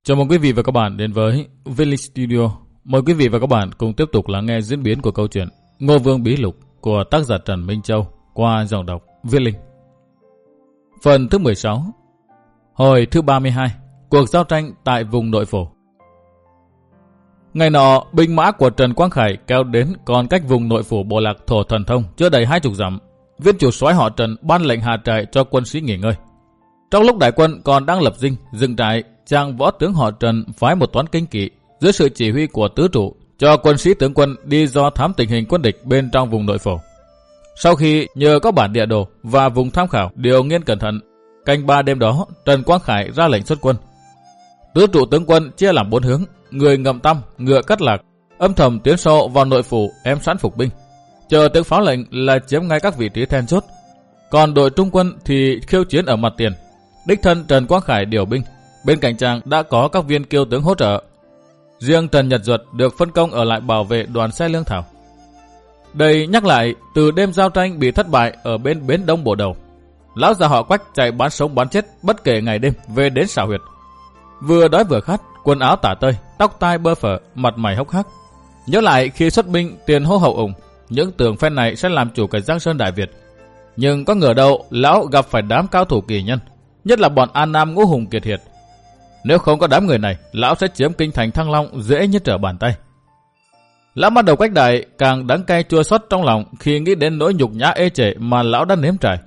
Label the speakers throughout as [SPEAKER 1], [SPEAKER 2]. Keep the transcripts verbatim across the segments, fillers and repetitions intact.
[SPEAKER 1] Chào mừng quý vị và các bạn đến với Viết Linh Studio. Mời quý vị và các bạn cùng tiếp tục lắng nghe diễn biến của câu chuyện Ngô Vương Bí Lục của tác giả Trần Minh Châu qua giọng đọc Viết Linh. Phần thứ mười sáu. Hồi thứ ba mươi hai. Cuộc giao tranh tại vùng nội phổ. Ngày nọ, binh mã của Trần Quang Khải kéo đến còn cách vùng nội phủ bộ lạc Thổ Thần Thông chưa đầy hai chục dặm. Viên chủ soái họ Trần ban lệnh hạ trại cho quân sĩ nghỉ ngơi. Trong lúc đại quân còn đang lập dinh, dựng trại, chàng võ tướng họ Trần phái một toán kinh kỵ dưới sự chỉ huy của tứ trụ cho quân sĩ tướng quân đi do thám tình hình quân địch bên trong vùng nội phổ. Sau khi nhờ có bản địa đồ và vùng tham khảo điều nghiên cẩn thận, canh ba đêm đó Trần Quang Khải ra lệnh xuất quân. Tứ trụ tướng quân chia làm bốn hướng, người ngậm tăm, ngựa cắt lạc, âm thầm tiến sâu vào nội phủ ém sẵn phục binh, chờ tiếng pháo lệnh là chiếm ngay các vị trí then chốt. Còn đội trung quân thì khiêu chiến ở mặt tiền. Đích thân Trần Quang Khải điều binh, bên cạnh chàng đã có các viên kiêu tướng hỗ trợ. Riêng Trần Nhật Duật được phân công ở lại bảo vệ đoàn xe lương thảo. Đây nhắc lại, từ đêm giao tranh bị thất bại ở bên bến Đông Bổ Đầu, lão già họ Quách chạy bán sống bán chết bất kể ngày đêm về đến xảo huyệt. Vừa đói vừa khát, quần áo tả tơi, tóc tai bơ phở, mặt mày hốc hác. Nhớ lại khi xuất binh tiền hô hậu ủng, những tưởng phen này sẽ làm chủ cái Giang Sơn Đại Việt. Nhưng có ngờ đâu lão gặp phải đám cao thủ kỳ nhân, nhất là bọn An Nam Ngũ Hùng kiệt hiệt. Nếu không có đám người này, lão sẽ chiếm kinh thành Thăng Long dễ như trở bàn tay. Lão bắt đầu Quách Đại càng đắng cay chua xót trong lòng khi nghĩ đến nỗi nhục nhã ê chề mà lão đã nếm trải.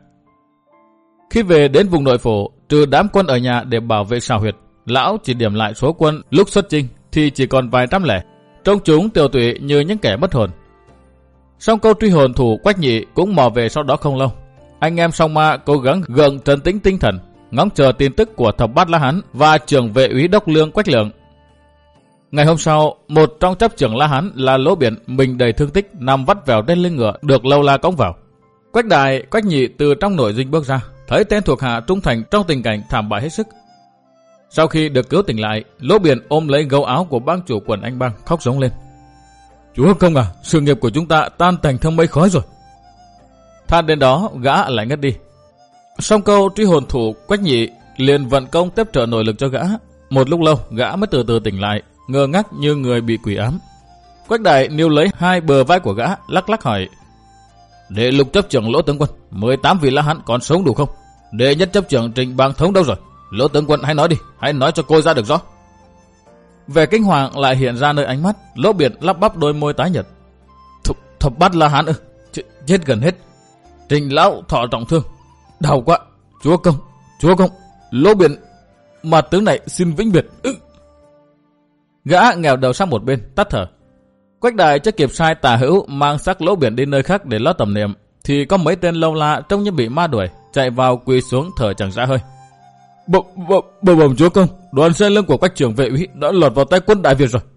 [SPEAKER 1] Khi về đến vùng nội phổ, trừ đám quân ở nhà để bảo vệ xào huyệt, lão chỉ điểm lại số quân lúc xuất chinh thì chỉ còn vài trăm lẻ, trông chúng tiêu tụy như những kẻ mất hồn. Song câu truy hồn thủ Quách Nhị cũng mò về sau đó không lâu. Anh em Song Ma cố gắng gượng trấn tĩnh tinh thần, ngóng chờ tin tức của thập bát La Hán và trưởng vệ úy đốc lương Quách Lượng. Ngày hôm sau, một trong chấp trưởng La Hán là Lỗ Biển mình đầy thương tích nằm vắt vẻo trên lưng ngựa được lâu la cõng vào. Quách Đại, Quách Nhị từ trong nội dinh bước ra, thấy tên thuộc hạ trung thành trong tình cảnh thảm bại hết sức. Sau khi được cứu tỉnh lại, Lỗ Biển ôm lấy gấu áo của bang chủ quần Anh Bang khóc rống lên: "Chúa công à, sự nghiệp của chúng ta tan thành thâm mây khói rồi." Than đến đó, gã lại ngất đi. Song câu truy hồn thủ Quách Nhị liền vận công tiếp trợ nội lực cho gã. Một lúc lâu, gã mới từ từ tỉnh lại, ngơ ngác như người bị quỷ ám. Quách Đại níu lấy hai bờ vai của gã, lắc lắc hỏi: "Đệ lục chấp trưởng Lỗ tướng quân, mười tám vị La Hán còn sống đủ không? Đệ nhất chấp trưởng Trịnh Bang Thống đâu rồi? Lỗ tướng quân hãy nói đi, hãy nói cho cô ra được rõ." Vẻ kinh hoàng lại hiện ra nơi ánh mắt. Lỗ Biển lắp bắp đôi môi tái nhợt: Thập, thập bát La Hán ư? Ch chết gần hết. Trịnh lão thọ trọng thương, đau quá. Chúa công, chúa công, Lỗ Biển mà tướng này xin vĩnh biệt. Ừ. Gã nghèo đầu sang một bên, tắt thở. Quách Đại chưa kịp sai tà hữu mang xác Lỗ Biển đi nơi khác để lo tầm niệm, thì có mấy tên lâu la trông như bị ma đuổi chạy vào quỳ xuống thở chẳng ra hơi. Bẩm bẩm bẩm chúa công, đoàn xe lưng của Quách trưởng vệ úy đã lọt vào tay quân Đại Việt rồi.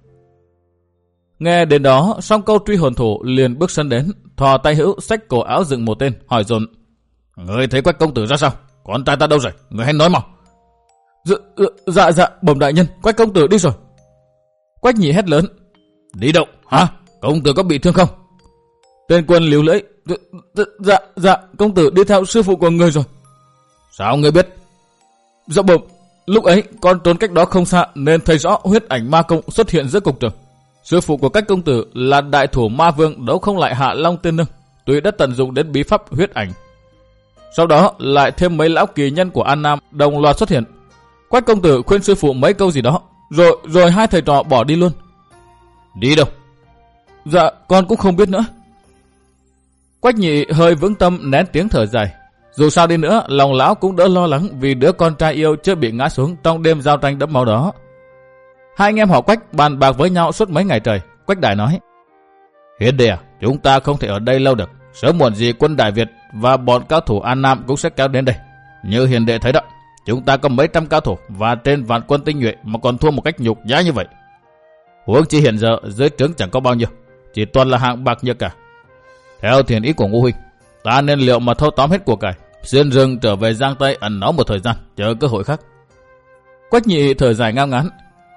[SPEAKER 1] Nghe đến đó, song câu truy hồn thủ liền bước sân đến, thò tay hữu xách cổ áo dựng một tên, hỏi dồn: "Người thấy Quách công tử ra sao? Con trai ta đâu rồi? Người hãy nói mau." Dạ dạ, dạ bẩm đại nhân, Quách công tử đi rồi. Quách Nhị hét lớn: "Đi đâu? Hả? Công tử có bị thương không?" Tên quân líu lưỡi: Dạ dạ, dạ công tử đi theo sư phụ của người rồi. "Sao người biết?" "Dạ bẩm, lúc ấy con trốn cách đó không xa nên thấy rõ huyết ảnh ma công xuất hiện giữa cục trường. Sư phụ của Quách công tử là đại thủ ma vương đấu không lại Hạ Long Tiên Nương, tuy đã tận dụng đến bí pháp huyết ảnh. Sau đó lại thêm mấy lão kỳ nhân của An Nam đồng loạt xuất hiện. Quách công tử khuyên sư phụ mấy câu gì đó, rồi rồi hai thầy trò bỏ đi luôn." "Đi đâu?" "Dạ con cũng không biết nữa." Quách Nhị hơi vững tâm nén tiếng thở dài. Dù sao đi nữa, lòng lão cũng đỡ lo lắng vì đứa con trai yêu chưa bị ngã xuống trong đêm giao tranh đẫm máu đó. Hai anh em họ Quách bàn bạc với nhau suốt mấy ngày trời. Quách Đại nói: "Hiền đệ à, chúng ta không thể ở đây lâu được. Sớm muộn gì quân Đại Việt và bọn cao thủ An Nam cũng sẽ kéo đến đây. Như hiền đệ thấy đó, chúng ta có mấy trăm cao thủ và trên vạn quân tinh nhuệ mà còn thua một cách nhục nhã như vậy. Huống chi hiện giờ dưới trướng chẳng có bao nhiêu, chỉ toàn là hạng bạc nhược cả. Theo thiền ý của Ngô huynh, ta nên liệu mà thâu tóm hết của cải, xuyên rừng trở về Giang Tây ẩn náu một thời gian, chờ cơ hội khác." Quách Nhị thở dài ngao ngán: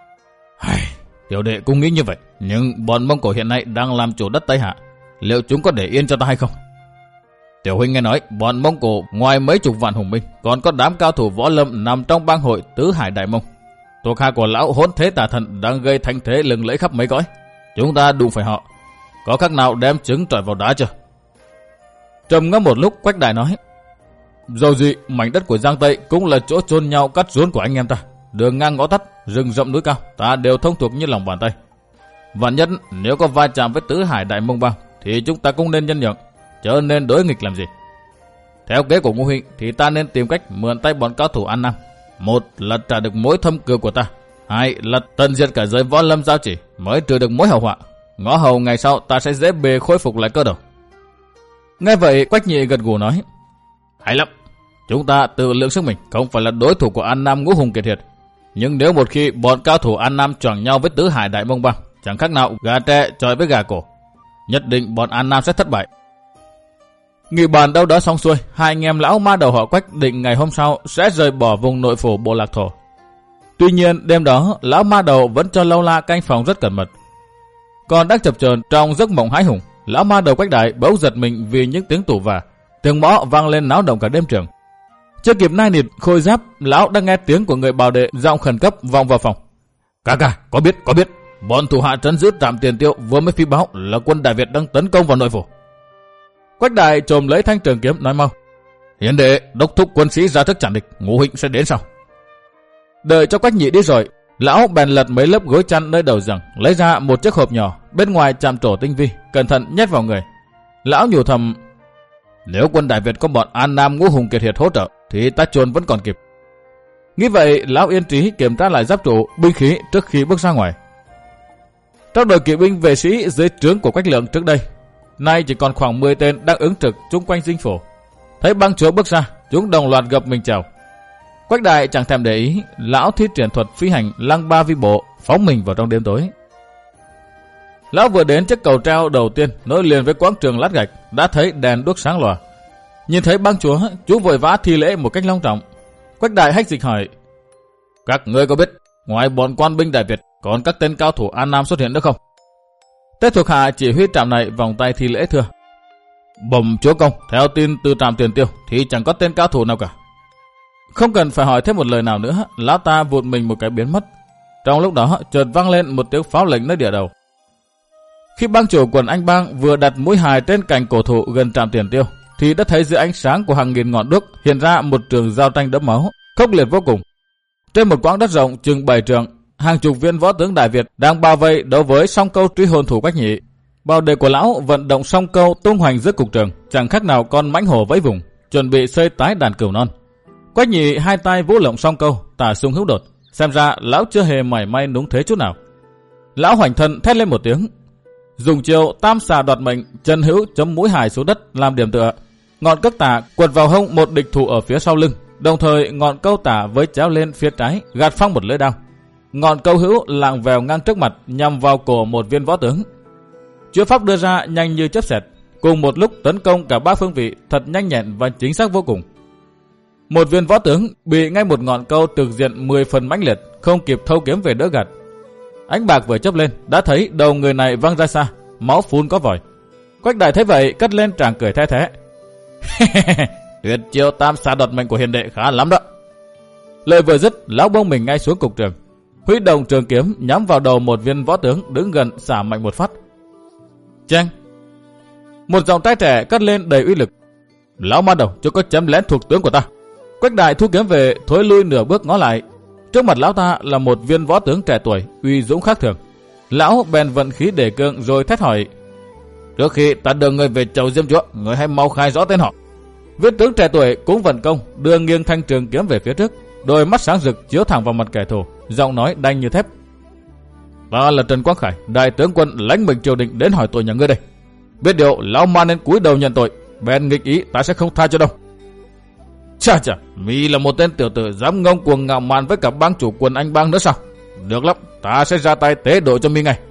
[SPEAKER 1] "Tiểu đệ cũng nghĩ như vậy, nhưng bọn Mông Cổ hiện nay đang làm chủ đất Tây Hạ, liệu chúng có để yên cho ta hay không? Tiểu huynh nghe nói bọn Mông Cổ ngoài mấy chục vạn hùng binh, còn có đám cao thủ võ lâm nằm trong bang hội Tứ Hải Đại Mông. thuộc hạ của lão Hỗn Thế Tà Thần đang gây thanh thế lừng lẫy khắp mấy cõi. Chúng ta đụng phải họ. Có khác nào đem trứng trọi vào đá chưa? Trầm ngâm một lúc, Quách Đại nói: Dầu gì, mảnh đất của Giang Tây cũng là chỗ chôn nhau cắt rốn của anh em ta. Đường ngang ngõ tắt, rừng rậm núi cao, ta đều thông thuộc như lòng bàn tay. Vạn nhất nếu có va chạm với Tứ Hải Đại Mông Bang thì chúng ta cũng nên nhân nhượng, chớ nên đối nghịch làm gì. Theo kế của Ngô huynh thì ta nên tìm cách mượn tay bọn cao thủ An Nam. Một là trả được mối thâm cừu của ta, hai là tận diệt cả giới võ lâm giao chỉ, mới trừ được mối hậu họa. Ngõ hầu ngày sau ta sẽ dễ bề khôi phục lại cơ đầu. Nghe vậy, Quách Nhị gật gù nói: Hay lắm, chúng ta tự lượng sức mình, không phải là đối thủ của An Nam Ngũ Hùng kiệt hiệt. Nhưng nếu một khi bọn cao thủ An Nam choảng nhau với Tứ Hải Đại Mông Bang, chẳng khác nào gà tre chọi với gà cổ, nhất định bọn An Nam sẽ thất bại. Nghị bàn đâu đó xong xuôi, hai anh em lão ma đầu họ Quách định ngày hôm sau sẽ rời bỏ vùng nội phủ Bộ Lạc Thổ. Tuy nhiên đêm đó lão ma đầu vẫn cho Lâu La canh phòng rất cẩn mật. Còn đang chập chờn trong giấc mộng hãi hùng, lão ma đầu Quách Đại bỗng giật mình vì những tiếng tủ và tiếng mõ vang lên náo động cả đêm trường. Chưa kịp nai nịt khôi giáp, lão đang nghe tiếng của người bảo đệ giọng khẩn cấp vọng vào phòng. Ca ca, có biết, có biết, bọn thủ hạ trấn giữ trạm Tiền Tiêu vừa mới phi báo là quân Đại Việt đang tấn công vào nội phủ. Quách Đại trồm lấy thanh trường kiếm nói mau: Hiền đệ đốc thúc quân sĩ ra thức chặn địch, Ngũ huynh sẽ đến sau. Đợi cho Quách Nhị đi rồi, lão bèn lật mấy lớp gối chăn nơi đầu giường, lấy ra một chiếc hộp nhỏ, bên ngoài chạm trổ tinh vi, cẩn thận nhét vào người. Lão nhủ thầm: Nếu quân Đại Việt có bọn An Nam Ngũ Hùng kiệt hiệt hỗ trợ thì ta chôn vẫn còn kịp. Nghĩ vậy, lão yên trí kiểm tra lại giáp trụ, binh khí trước khi bước ra ngoài. Trong đội kỵ binh vệ sĩ dưới trướng của Quách Lượng trước đây, nay chỉ còn khoảng mười tên đang ứng trực chung quanh dinh phủ. Thấy bang chúa bước ra, chúng đồng loạt gập mình chào. Quách Đại chẳng thèm để ý, lão thi triển thuật phi hành lăng ba vi bộ, phóng mình vào trong đêm tối. Lão vừa đến chiếc cầu treo đầu tiên nối liền với quảng trường lát gạch, đã thấy đèn đuốc sáng lòa. Nhìn thấy bang chúa, chú vội vã thi lễ một cách long trọng. Quách Đại hách dịch hỏi: Các ngươi có biết ngoài bọn quan binh Đại Việt còn các tên cao thủ An Nam xuất hiện nữa không? Tên thuộc hạ chỉ huy trạm này vòng tay thi lễ thưa: Bẩm chúa công, theo tin từ trạm Tiền Tiêu thì chẳng có tên cao thủ nào cả. Không cần phải hỏi thêm một lời nào nữa, lão ta vụt mình một cái biến mất. Trong lúc đó chợt vang lên một tiếng pháo lệnh nơi địa đầu. Khi bang chủ quần Anh Bang vừa đặt mũi hài trên cành cổ thụ gần trạm Tiền Tiêu, thì đã thấy dưới ánh sáng của hàng nghìn ngọn đuốc hiện ra một trường giao tranh đẫm máu, khốc liệt vô cùng. Trên một quãng đất rộng chừng bảy trượng, hàng chục viên võ tướng Đại Việt đang bao vây đấu với song câu truy hồn thủ Quách Nhị. Bảo đệ của lão vận động song câu tung hoành giữa cục trường, chẳng khác nào con mãnh hổ vẫy vùng, chuẩn bị xơi tái đàn cừu non. Quách Nhị hai tay vũ lộng song câu, tả sung hữu đột, xem ra lão chưa hề mảy may núng thế chút nào. Lão hoành thân thét lên một tiếng, dùng chiêu tam xà đoạt mệnh, chân hữu chấm mũi hài xuống đất làm điểm tựa. Ngọn cước tả quật vào hông một địch thủ ở phía sau lưng, đồng thời ngọn câu tả với chéo lên phía trái gạt phăng một lưỡi đao. Ngọn câu hữu lạng vèo ngang trước mặt nhằm vào cổ một viên võ tướng. Chữ pháp đưa ra nhanh như chớp xẹt, cùng một lúc tấn công cả ba phương vị thật nhanh nhẹn và chính xác vô cùng. Một viên võ tướng bị ngay một ngọn câu trực diện mười phần mãnh liệt, không kịp thâu kiếm về đỡ gạt. Ánh bạc vừa chớp lên, đã thấy đầu người này văng ra xa, máu phun có vòi. Quách Đại thấy vậy cất lên tràng cười the thé. Tuyệt chiêu tam xà đoạt mệnh của hiền đệ khá lắm đó. Lời vừa dứt, lão bông mình ngay xuống cục trường, huy động trường kiếm nhắm vào đầu một viên võ tướng đứng gần, xả mạnh một phát. Cheng! Một giọng trai trẻ cất lên đầy uy lực. Lão ma đầu chưa có chém lén thuộc tướng của ta. Quách Đại thu kiếm về, thối lui nửa bước ngó lại. Trước mặt lão ta là một viên võ tướng trẻ tuổi, uy dũng khác thường. Lão bèn vận khí để cương rồi thét hỏi: Trước khi ta đưa người về chầu Diêm Chúa, người hãy mau khai rõ tên họ. Viên tướng trẻ tuổi cũng vận công, đưa nghiêng thanh trường kiếm về phía trước, đôi mắt sáng rực chiếu thẳng vào mặt kẻ thù, giọng nói đanh như thép: Ta là Trần Quang Khải, đại tướng quân lãnh mệnh triều đình đến hỏi tội nhà ngươi đây. Biết điều lão ma nên cúi đầu nhận tội, bèn nghịch ý ta sẽ không tha cho đâu. Chà chà, mi là một tên tiểu tử dám ngông cuồng ngạo mạn với cả bang chủ quần Anh Bang nữa sao? Được lắm, ta sẽ ra tay tế độ cho mi ngay.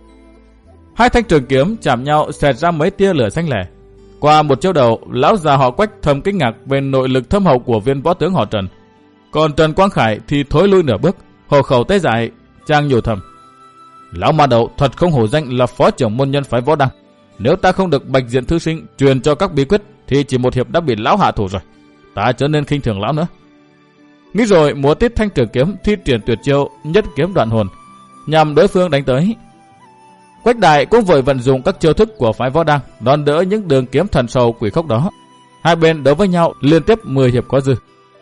[SPEAKER 1] Hai thanh trường kiếm chạm nhau xẹt ra mấy tia lửa xanh lẻ. Qua một chiêu đầu, lão già họ Quách thầm kinh ngạc về nội lực thâm hậu của viên võ tướng họ Trần. Còn Trần Quang Khải thì thối lui nửa bước, hổ khẩu tê dại, chàng nhủ thầm: Lão ma đầu thật không hổ danh là phó trưởng môn nhân phái võ đăng. Nếu ta không được bạch diện thư sinh truyền cho các bí quyết thì chỉ một hiệp đã bị lão hạ thủ rồi. Ta trở nên khinh thường lão nữa. Nghĩ rồi múa tít thanh trường kiếm thi triển tuyệt chiêu nhất kiếm đoạn hồn, nhằm đối phương đánh tới. Quách Đại cũng vội vận dụng các chiêu thức của phái Võ Đăng đón đỡ những đường kiếm thần sầu quỷ khốc đó. Hai bên đấu với nhau liên tiếp mười hiệp có dư.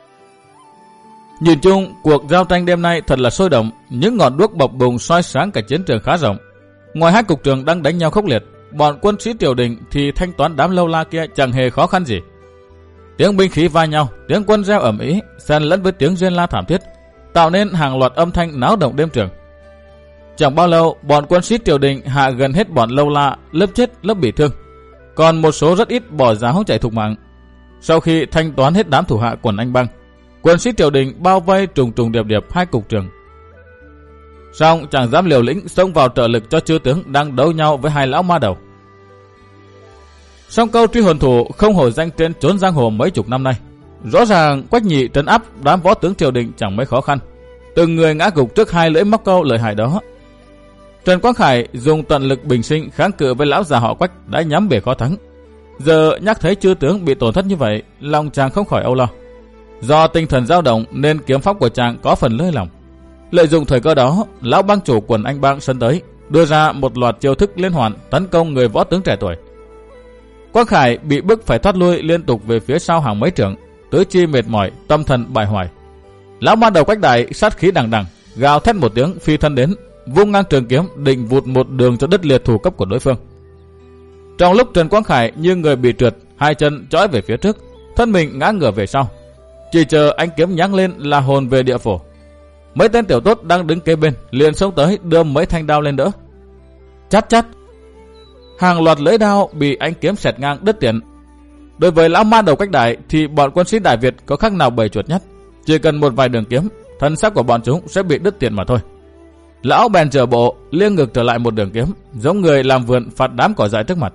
[SPEAKER 1] Nhìn chung, cuộc giao tranh đêm nay thật là sôi động, những ngọn đuốc bập bùng soi sáng cả chiến trường khá rộng. Ngoài hai cục trường đang đánh nhau khốc liệt, bọn quân sĩ triều đình thì thanh toán đám lâu la kia chẳng hề khó khăn gì. Tiếng binh khí va nhau, tiếng quân reo ầm ĩ, xen lẫn với tiếng rên la thảm thiết, tạo nên hàng loạt âm thanh náo động đêm trường. Chẳng bao lâu, bọn quân sĩ triều đình hạ gần hết bọn lâu la, lớp chết lớp bị thương, còn một số rất ít bỏ giáo chạy thục mạng. Sau khi thanh toán hết đám thủ hạ quần Anh Bang, quân sĩ triều đình bao vây trùng trùng điệp điệp hai cục trường. Song chẳng dám liều lĩnh xông vào trợ lực cho chư tướng đang đấu nhau với hai lão ma đầu. Song câu truy hồn thủ không hổ danh trên chốn giang hồ mấy chục năm nay. Rõ ràng Quách Nhị trấn áp đám võ tướng triều đình chẳng mấy khó khăn, từng người ngã gục trước hai lưỡi móc câu lợi hại đó. Trần Quang Khải dùng tận lực bình sinh kháng cự với lão già họ Quách đã nhắm bể khó thắng. Giờ nhắc thấy chư tướng bị tổn thất như vậy, lòng chàng không khỏi âu lo. Do tinh thần dao động nên kiếm pháp của chàng có phần lơi lỏng. Lợi dụng thời cơ đó, lão bang chủ quần Anh Bang sân tới, đưa ra một loạt chiêu thức liên hoàn tấn công người võ tướng trẻ tuổi. Quang Khải bị bức phải thoát lui liên tục về phía sau hàng mấy trượng, tứ chi mệt mỏi, tâm thần bại hoại. Lão ma đầu Quách Đại sát khí đằng đằng, gào thét một tiếng phi thân đến, vung ngang trường kiếm định vụt một đường cho đứt liệt thủ cấp của đối phương. Trong lúc Trần Quang Khải như người bị trượt, hai chân chõi về phía trước, thân mình ngã ngửa về sau, chỉ chờ ánh kiếm nháng lên là hồn về địa phủ. Mấy tên tiểu tốt đang đứng kế bên liền xông tới đưa mấy thanh đao lên đỡ. Chát chát, hàng loạt lưỡi đao bị ánh kiếm xẹt ngang đứt tiền. Đối với lão ma đầu Quách Đại thì bọn quân sĩ Đại Việt có khác nào bầy chuột nhắt, chỉ cần một vài đường kiếm, thân xác của bọn chúng sẽ bị đứt tiền mà thôi. Lão bèn trở bộ liêng ngược trở lại một đường kiếm, giống người làm vườn phạt đám cỏ dại trước mặt.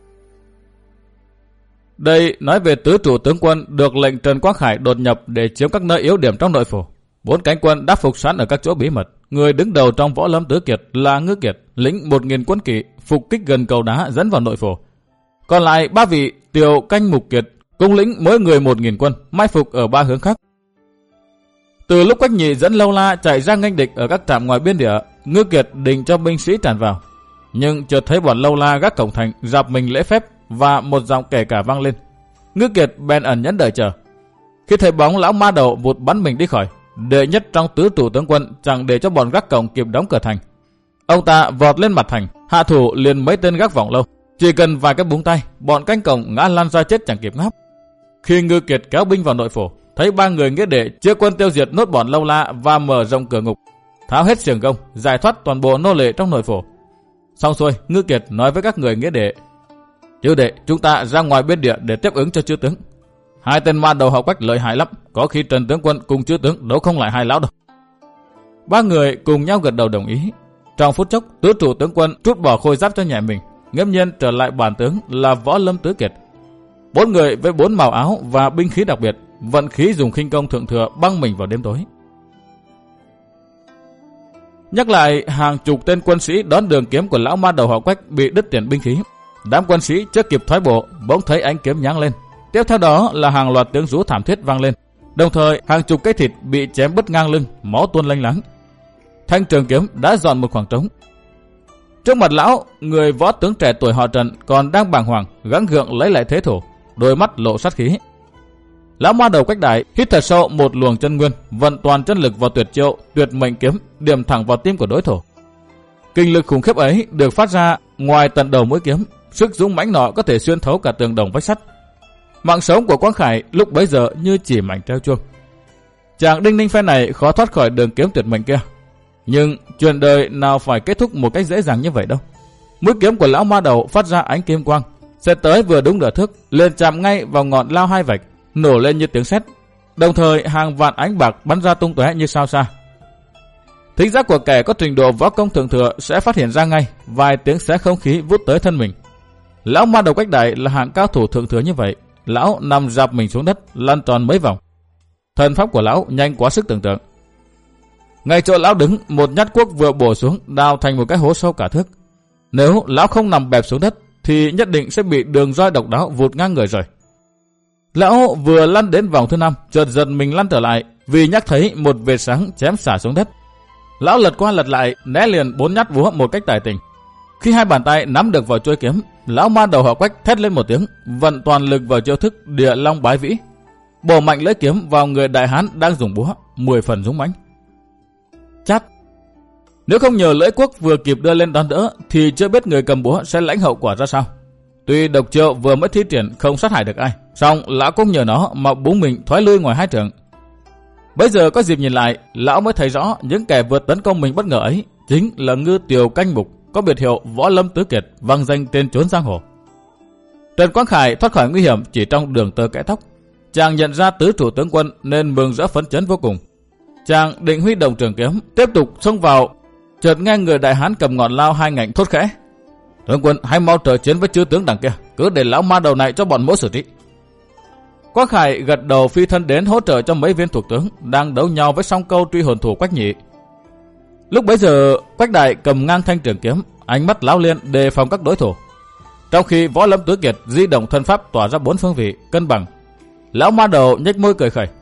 [SPEAKER 1] Đây nói về tứ trụ tướng quân được lệnh Trần Quang Khải đột nhập để chiếm các nơi yếu điểm trong nội phủ. Bốn cánh quân đã phục sẵn ở các chỗ bí mật. Người đứng đầu trong võ lâm tứ kiệt là Ngư Kiệt, lĩnh một nghìn quân kỵ phục kích gần cầu đá dẫn vào nội phủ. Còn lại ba vị Tiều, Canh, Mục Kiệt cùng lĩnh mỗi người một nghìn quân mai phục ở ba hướng khác. Từ lúc Quách Nhị dẫn lâu la chạy ra nghênh địch ở các trạm ngoài biên địa, Ngư Kiệt định cho binh sĩ tràn vào, nhưng chợt thấy bọn lâu la gác cổng thành rạp mình lễ phép và một giọng kể cả vang lên. Ngư Kiệt bèn ẩn nhẫn đợi chờ. Khi thấy bóng lão ma đầu vụt bắn mình đi khỏi, đệ nhất trong tứ trụ tướng quân chẳng để cho bọn gác cổng kịp đóng cửa thành. Ông ta vọt lên mặt thành, hạ thủ liền mấy tên gác vọng lâu. Chỉ cần vài cái búng tay, bọn canh cổng ngã lăn ra chết chẳng kịp ngáp. Khi Ngư Kiệt kéo binh vào nội phủ, thấy ba người nghĩa đệ chia quân tiêu diệt nốt bọn lâu la và mở rộng cửa ngục, tháo hết xiềng gông, giải thoát toàn bộ nô lệ trong nội phủ. Xong xuôi, Ngư Kiệt nói với các người nghĩa đệ: chư đệ, chúng ta ra ngoài biên địa để tiếp ứng cho chư tướng. Hai tên ma đầu họ Quách lợi hại lắm, có khi Trần tướng quân cùng chư tướng đấu không lại hai lão đâu. Ba người cùng nhau gật đầu đồng ý. Trong phút chốc, tứ trụ tướng quân trút bỏ khôi giáp cho nhẹ mình, nghiễm nhiên trở lại bản tướng là võ lâm tứ kiệt. Bốn người với bốn màu áo và binh khí đặc biệt, vận khí dùng khinh công thượng thừa băng mình vào đêm tối. Nhắc lại, hàng chục tên quân sĩ đón đường kiếm của lão ma đầu họ Quách bị đứt tiền binh khí. Đám quân sĩ chưa kịp thoái bộ, bỗng thấy ánh kiếm nháng lên. Tiếp theo đó là hàng loạt tiếng rú thảm thiết vang lên. Đồng thời, hàng chục cái thịt bị chém bứt ngang lưng, máu tuôn lênh láng. Thanh trường kiếm đã dọn một khoảng trống. Trước mặt lão, người võ tướng trẻ tuổi họ Trần còn đang bàng hoàng, gắng gượng lấy lại thế thủ, đôi mắt lộ sát khí. Lão ma đầu Quách Đại hít thật sâu một luồng chân nguyên, vận toàn chân lực vào tuyệt chiêu tuyệt mệnh kiếm, điểm thẳng vào tim của đối thủ. Kinh lực khủng khiếp ấy được phát ra ngoài tận đầu mũi kiếm, sức dũng mãnh nọ có thể xuyên thấu cả tường đồng vách sắt. Mạng sống của Quang Khải lúc bấy giờ như chỉ mảnh treo chuông. Chàng đinh ninh phe này khó thoát khỏi đường kiếm tuyệt mệnh kia, nhưng chuyện đời nào phải kết thúc một cách dễ dàng như vậy đâu. Mũi kiếm của lão ma đầu phát ra ánh kim quang, sẽ tới vừa đúng nửa thước, liền chạm ngay vào ngọn lao hai vạch, nổ lên như tiếng sét. Đồng thời hàng vạn ánh bạc bắn ra tung tóe như sao xa. Thính giác của kẻ có trình độ võ công thượng thừa sẽ phát hiện ra ngay vài tiếng xé không khí vút tới thân mình. Lão ma đầu Quách Đại là hạng cao thủ thượng thừa như vậy, lão nằm rạp mình xuống đất, lăn tròn mấy vòng. Thân pháp của lão nhanh quá sức tưởng tượng. Ngay chỗ lão đứng, một nhát cuốc vừa bổ xuống, đào thành một cái hố sâu cả thước. Nếu lão không nằm bẹp xuống đất, thì nhất định sẽ bị đường roi độc đáo vụt ngang người rồi. Lão vừa lăn đến vòng thứ năm, chợt giật mình lăn trở lại vì nhắc thấy một vệt sáng chém xả xuống đất. Lão lật qua lật lại, né liền bốn nhát búa một cách tài tình. Khi hai bàn tay nắm được vào chuôi kiếm, lão ma đầu họ Quách thét lên một tiếng, vận toàn lực vào chiêu thức Địa Long Bái Vĩ, bổ mạnh lưỡi kiếm vào người đại hán đang dùng búa, mười phần dũng mãnh. Chát! Nếu không nhờ lưỡi cuốc vừa kịp đưa lên đón đỡ, thì chưa biết người cầm búa sẽ lãnh hậu quả ra sao. Tuy độc chiêu vừa mới thi triển không sát hại được ai, song lão cũng nhờ nó mà búng mình thoái lui ngoài hai trường. Bây giờ có dịp nhìn lại, lão mới thấy rõ những kẻ vừa tấn công mình bất ngờ ấy chính là Ngư Tiều Canh Mục, có biệt hiệu Võ Lâm Tứ Kiệt, vang danh trên chốn giang hồ. Trần Quang Khải thoát khỏi nguy hiểm chỉ trong đường tơ kẽ tóc. Chàng nhận ra tứ trụ tướng quân nên mừng rỡ phấn chấn vô cùng. Chàng định huy động trường kiếm tiếp tục xông vào, chợt nghe người đại hán cầm ngọn lao hai ngạnh thốt khẽ: "Tướng quân hãy mau trở chiến với chư tướng đằng kia, cứ để lão ma đầu này cho bọn mỗ xử trí." Quang Khải gật đầu phi thân đến hỗ trợ cho mấy viên thuộc tướng đang đấu nhau với song câu truy hồn thủ Quách Nhị. Lúc bấy giờ Quách Đại cầm ngang thanh trường kiếm, ánh mắt lão liên đề phòng các đối thủ. Trong khi Võ Lâm Tứ Kiệt di động thân pháp tỏa ra bốn phương vị cân bằng, lão ma đầu nhếch môi cười khẩy: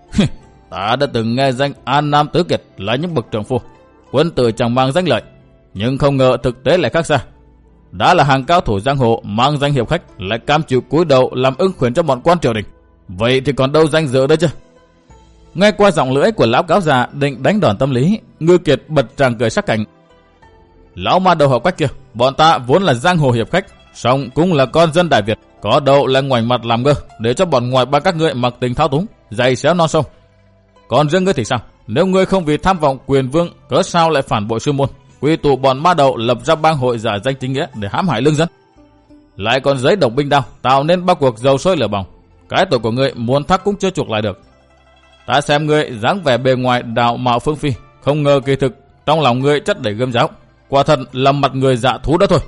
[SPEAKER 1] "Ta đã từng nghe danh An Nam Tứ Kiệt là những bậc trưởng phu, quân tử chẳng mang danh lợi, nhưng không ngờ thực tế lại khác xa. Đã là hàng cao thủ giang hồ mang danh hiệp khách, lại cam chịu cúi đầu làm ưng khuyển cho bọn quan triều đình, vậy thì còn đâu danh dự nữa chứ." Nghe qua giọng lưỡi của lão cáo già định đánh đòn tâm lý, Ngư Kiệt bật tràng cười sắc cảnh: "Lão ma đầu họ Quách kia, bọn ta vốn là giang hồ hiệp khách, song cũng là con dân Đại Việt, có đâu là ngoảnh mặt làm ngơ để cho bọn ngoài ba các ngươi mặc tình thao túng, giày xéo non sông. Còn riêng ngươi thì sao? Nếu ngươi không vì tham vọng quyền vương, cớ sao lại phản bội sư môn, quy tụ bọn ma đầu lập ra bang hội giả danh chính nghĩa để hãm hại lương dân, lại còn giấy độc binh đao tạo nên bao cuộc dầu sôi lửa bỏng? Cái tội của ngươi muốn thắc cũng chưa chuộc lại được. Ta xem ngươi dáng vẻ bề ngoài đạo mạo phương phi, không ngờ kỳ thực trong lòng ngươi chất đầy gươm giáo, quả thật là mặt người dạ thú đó thôi."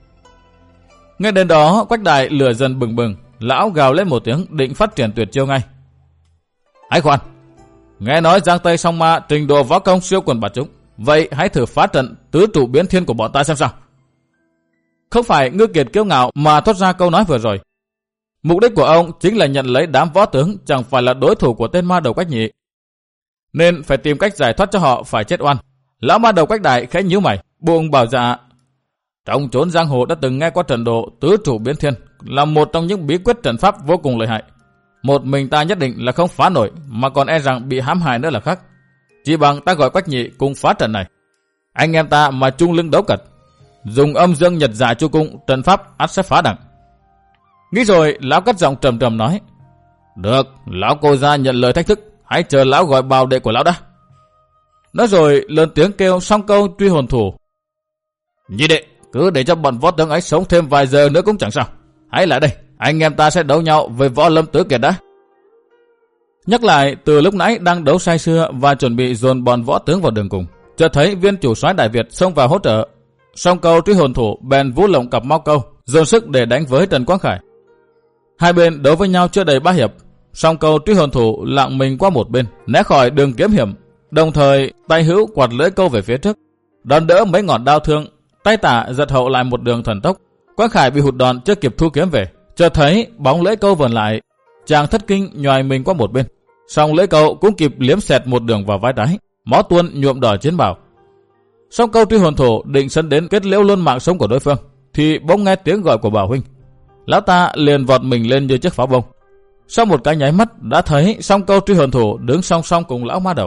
[SPEAKER 1] Nghe đến đó, Quách Đại lửa dần bừng bừng, lão gào lên một tiếng định phát triển tuyệt chiêu ngay. "Hãy khoan, nghe nói Giang Tây Song Ma trình độ võ công siêu quần bạt chúng, vậy hãy thử phá trận tứ trụ biến thiên của bọn ta xem sao." Không phải Ngư Kiệt kiêu ngạo mà thốt ra câu nói vừa rồi. Mục đích của ông chính là nhận lấy đám võ tướng chẳng phải là đối thủ của tên ma đầu Quách Nhị, nên phải tìm cách giải thoát cho họ phải chết oan. Lão ma đầu Quách Đại khẽ nhíu mày, buông bảo dạ: "Trong chốn giang hồ đã từng nghe qua trận độ tứ trụ biến thiên là một trong những bí quyết trận pháp vô cùng lợi hại. Một mình ta nhất định là không phá nổi, mà còn e rằng bị hãm hại nữa là khác. Chỉ bằng ta gọi Quách Nhị cùng phá trận này. Anh em ta mà chung lưng đấu cật, dùng âm dương nhật dạ chu cung, trận pháp ắt sẽ phá đẳng." Nghĩ rồi, lão cất giọng trầm trầm nói: "Được, lão cô gia nhận lời thách thức, hãy chờ lão gọi bào đệ của lão đã." Nói rồi lớn tiếng kêu song câu truy hồn thủ: "Nhị đệ, cứ để cho bọn võ tướng ấy sống thêm vài giờ nữa cũng chẳng sao. Hãy lại đây, anh em ta sẽ đấu nhau với Võ Lâm Tứ Kiệt đã." Nhắc lại, từ lúc nãy đang đấu say sưa và chuẩn bị dồn bọn võ tướng vào đường cùng, chợt thấy viên chủ soái Đại Việt xông vào hỗ trợ. Song câu truy hồn thủ bèn vũ lộng cặp mau câu, dồn sức để đánh với Trần Quang Khải. Hai bên đấu với nhau chưa đầy ba hiệp, song câu truy hồn thủ lạng mình qua một bên, né khỏi đường kiếm hiểm, đồng thời tay hữu quạt lưỡi câu về phía trước, đón đỡ mấy ngọn đao thương, tay tả giật hậu lại một đường thần tốc. Quang Khải bị hụt đòn chưa kịp thu kiếm về, chợt thấy bóng lưỡi câu vờn lại, chàng thất kinh nhoài mình qua một bên, song lưỡi câu cũng kịp liếm xẹt một đường vào vai trái, máu tuôn nhuộm đỏ chiến bào. Song câu truy hồn thủ định sân đến kết liễu luôn mạng sống của đối phương, thì bỗng nghe tiếng gọi của Bảo huynh. Lão ta liền vọt mình lên như chiếc pháo bông. Sau một cái nháy mắt đã thấy song câu truy hồn thủ đứng song song cùng lão ma đầu.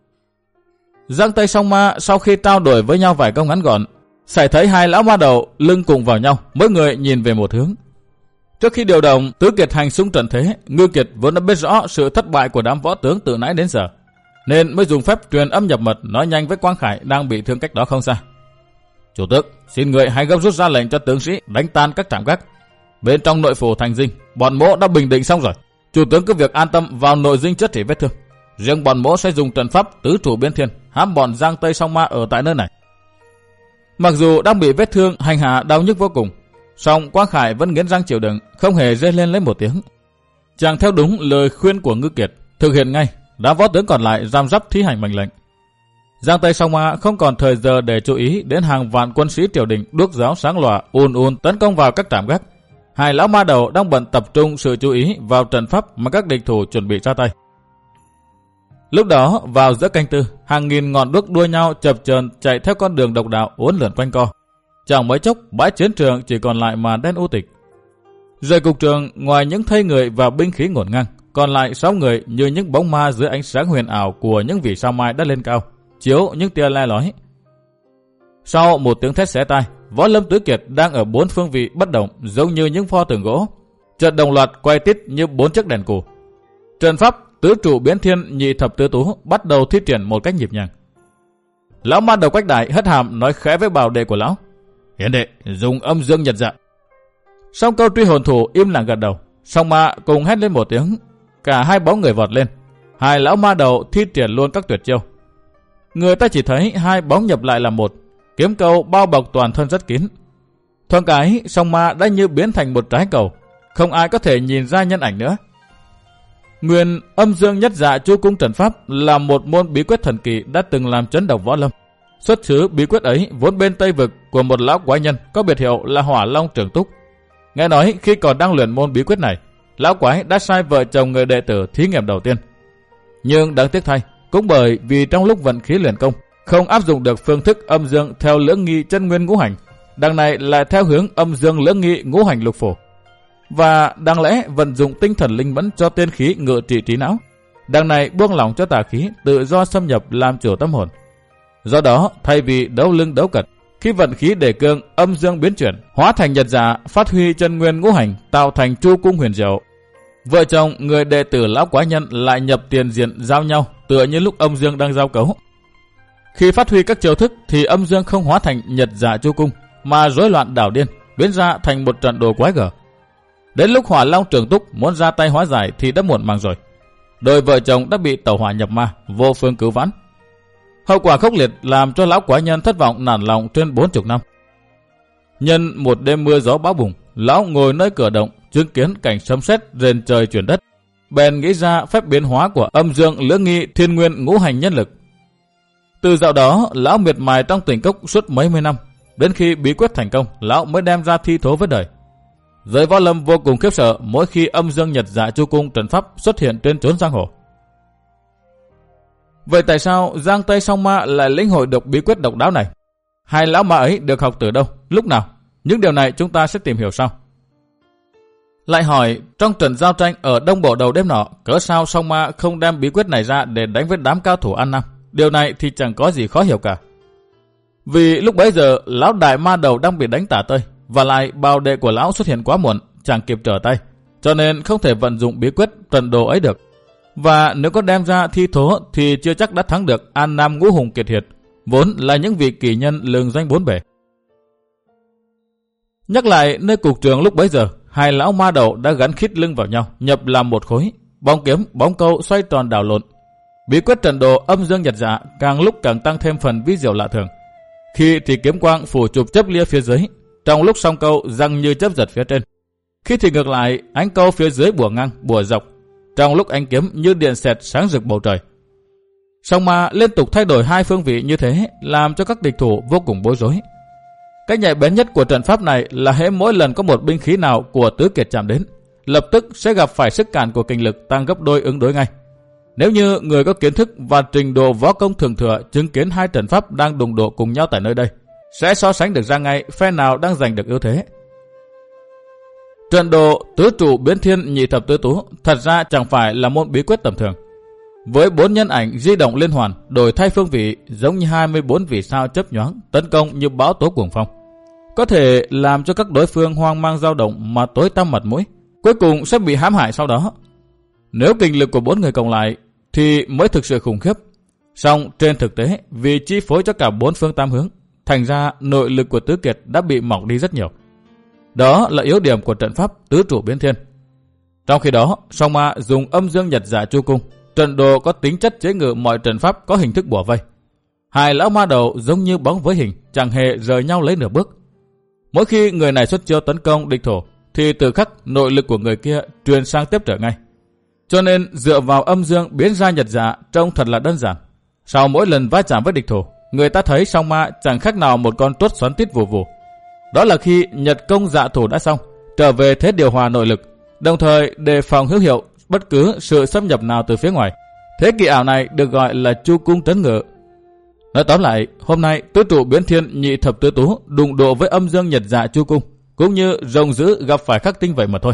[SPEAKER 1] Giang Tây Song Ma sau khi trao đổi với nhau vài câu ngắn gọn, xảy thấy hai lão ma đầu lưng cùng vào nhau, mỗi người nhìn về một hướng. Trước khi điều động Tứ Kiệt hành xung trận thế, Ngư Kiệt vốn đã biết rõ sự thất bại của đám võ tướng từ nãy đến giờ, nên mới dùng phép truyền âm nhập mật nói nhanh với Quang Khải đang bị thương cách đó không xa: "Chủ tước, xin người hãy gấp rút ra lệnh cho tướng sĩ đánh tan các trạm gác. Bên trong nội phủ thành dinh, bọn mỗ đã bình định xong rồi. Chủ tướng cứ việc an tâm vào nội dinh chữa trị vết thương. Riêng bọn mỗ sẽ dùng trận pháp tứ trụ biến thiên hãm bọn Giang Tây Song Ma ở tại nơi này." Mặc dù đang bị vết thương hành hạ đau nhức vô cùng, song Quang Khải vẫn nghiến răng chịu đựng, không hề rên lên lấy một tiếng. Chàng theo đúng lời khuyên của Ngư Kiệt, thực hiện ngay. Đám võ tướng còn lại răm rắp thi hành mệnh lệnh. Giang Tây Song Ma không còn thời giờ để chú ý đến hàng vạn quân sĩ triều đình đuốc giáo sáng lòa ùn ùn tấn công vào các trạm gác. hai lão ma đầu đang bận tập trung sự chú ý vào trận pháp mà các địch thủ chuẩn bị ra tay. Lúc đó, vào giữa canh tư, hàng nghìn ngọn đuốc đua nhau chập chờn chạy theo con đường độc đạo uốn lượn quanh co. Chẳng mấy chốc, bãi chiến trường chỉ còn lại mà đen u tịch. Rời cục trường, ngoài những thây người và binh khí ngổn ngang, còn lại sáu người như những bóng ma dưới ánh sáng huyền ảo của những vì sao mai đã lên cao, chiếu những tia le lói. Sau một tiếng thét xé tai, Võ Lâm Tứ Kiệt đang ở bốn phương vị bất động giống như những pho tượng gỗ, chợt đồng loạt quay tít như bốn chiếc đèn cù. Trận pháp tứ trụ biến thiên nhị thập tứ tú bắt đầu thi triển một cách nhịp nhàng. Lão ma đầu Quách Đại hất hàm nói khẽ với bảo đệ của lão: "Hiền đệ, dùng âm dương nhật dạ." Song Câu truy hồn thủ im lặng gật đầu. Song ma cùng hét lên một tiếng, cả hai bóng người vọt lên. Hai lão ma đầu thi triển luôn các tuyệt chiêu. Người ta chỉ thấy hai bóng nhập lại là một, kiếm câu bao bọc toàn thân rất kín. Thoáng cái, song ma đã như biến thành một trái cầu, không ai có thể nhìn ra nhân ảnh nữa. Nguyên âm dương nhất dạ chu cung trận pháp là một môn bí quyết thần kỳ đã từng làm chấn động võ lâm. Xuất xứ bí quyết ấy vốn bên Tây Vực của một lão quái nhân có biệt hiệu là Hỏa Long Trường Túc. Nghe nói khi còn đang luyện môn bí quyết này, lão quái đã sai vợ chồng người đệ tử thí nghiệm đầu tiên. Nhưng đáng tiếc thay, cũng bởi vì trong lúc vận khí luyện công không áp dụng được phương thức âm dương theo lưỡng nghi chân nguyên ngũ hành, đằng này lại theo hướng âm dương lưỡng nghi ngũ hành lục phổ. Và đáng lẽ vận dụng tinh thần linh mẫn cho tiên khí ngự trị trí não, đằng này buông lỏng cho tà khí tự do xâm nhập làm chủ tâm hồn. Do đó, thay vì đấu lưng đấu cật, khi vận khí đề cương âm dương biến chuyển, hóa thành nhật dạ, phát huy chân nguyên ngũ hành, tạo thành chu cung huyền diệu. Vợ chồng người đệ tử lão quái nhân lại nhập tiền diện giao nhau, tựa như lúc âm dương đang giao cấu. Khi phát huy các chiêu thức thì âm dương không hóa thành nhật dạ chu cung, mà rối loạn đảo điên, biến ra thành một trận đồ quái gở. Đến lúc Hỏa Long Trường Túc muốn ra tay hóa giải thì đã muộn màng rồi. Đôi vợ chồng đã bị tẩu hỏa nhập ma, vô phương cứu vãn. Hậu quả khốc liệt làm cho lão quái nhân thất vọng nản lòng trên bốn chục năm. Nhân một đêm mưa gió bão bùng, lão ngồi nơi cửa động chứng kiến cảnh sấm sét rền trời chuyển đất, bèn nghĩ ra phép biến hóa của âm dương lưỡng nghi thiên nguyên ngũ hành nhân lực. Từ dạo đó, lão miệt mài trong tỉnh cốc suốt mấy mươi năm, đến khi bí quyết thành công, lão mới đem ra thi thố với đời. Giới võ lâm vô cùng khiếp sợ mỗi khi âm dương nhật dạ chu cung trận pháp xuất hiện trên chốn giang hồ. Vậy tại sao Giang Tây Song Ma lại lĩnh hội được bí quyết độc đáo này? Hai lão ma ấy được học từ đâu, lúc nào? Những điều này chúng ta sẽ tìm hiểu sau. Lại hỏi, trong trận giao tranh ở Đông Bộ đầu đêm nọ, cớ sao Song Ma không đem bí quyết này ra để đánh với đám cao thủ An Nam? Điều này thì chẳng có gì khó hiểu cả. Vì lúc bấy giờ, lão đại ma đầu đang bị đánh tả tơi, và lại bào đệ của lão xuất hiện quá muộn, chẳng kịp trở tay, cho nên không thể vận dụng bí quyết trận đồ ấy được. Và nếu có đem ra thi thố thì chưa chắc đã thắng được An Nam ngũ hùng kiệt hiệt, vốn là những vị kỳ nhân lừng danh bốn bể. Nhắc lại nơi cục trường lúc bấy giờ, hai lão ma đầu đã gắn khít lưng vào nhau, nhập làm một khối, bóng kiếm, bóng câu xoay tròn đảo lộn. Bí quyết trận đồ âm dương nhật dạ càng lúc càng tăng thêm phần vi diệu lạ thường. Khi thì kiếm quang phủ chụp chấp lia phía dưới, trong lúc song câu răng như chớp giật phía trên. Khi thì ngược lại, ánh câu phía dưới bủa ngang, bủa dọc, trong lúc ánh kiếm như điện xẹt sáng rực bầu trời. Song ma liên tục thay đổi hai phương vị như thế, làm cho các địch thủ vô cùng bối rối. Cái nhạy bén nhất của trận pháp này là hễ mỗi lần có một binh khí nào của Tứ Kiệt chạm đến, lập tức sẽ gặp phải sức cản của kình lực tăng gấp đôi ứng đối ngay. Nếu như người có kiến thức và trình độ võ công thường thừa chứng kiến hai trận pháp đang đụng độ cùng nhau tại nơi đây, sẽ so sánh được ra ngay phe nào đang giành được ưu thế. Trận đồ tứ trụ biến thiên nhị thập tứ tú thật ra chẳng phải là môn bí quyết tầm thường. Với bốn nhân ảnh di động liên hoàn, đổi thay phương vị giống như hai mươi bốn vì sao chớp nhoáng, tấn công như bão tố cuồng phong, có thể làm cho các đối phương hoang mang dao động mà tối tăm mặt mũi, cuối cùng sẽ bị hãm hại sau đó. Nếu kinh lực của bốn người cộng lại thì mới thực sự khủng khiếp. Song trên thực tế, vì chi phối cho cả bốn phương tam hướng, thành ra nội lực của Tứ Kiệt đã bị mỏng đi rất nhiều. Đó là yếu điểm của trận pháp tứ trụ biến thiên. Trong khi đó, Song Ma dùng âm dương nhật dạ chu cung, trận đồ có tính chất chế ngự mọi trận pháp có hình thức bủa vây. Hai lão ma đầu giống như bóng với hình, chẳng hề rời nhau lấy nửa bước. Mỗi khi người này xuất chiêu tấn công địch thủ, thì từ khắc nội lực của người kia truyền sang tiếp trở ngay. Cho nên dựa vào âm dương biến ra nhật dạ trông thật là đơn giản. Sau mỗi lần va chạm với địch thủ, người ta thấy Song Ma chẳng khác nào một con tuốt xoắn tít vù vù. Đó là khi nhật công dạ thủ đã xong, trở về thế điều hòa nội lực, đồng thời đề phòng hữu hiệu bất cứ sự xâm nhập nào từ phía ngoài. Thế kỳ ảo này được gọi là chu cung trấn ngự. Nói tóm lại, hôm nay tứ trụ biến thiên nhị thập tứ tú đụng độ với âm dương nhật dạ chu cung, cũng như rồng dữ gặp phải khắc tinh vậy mà thôi.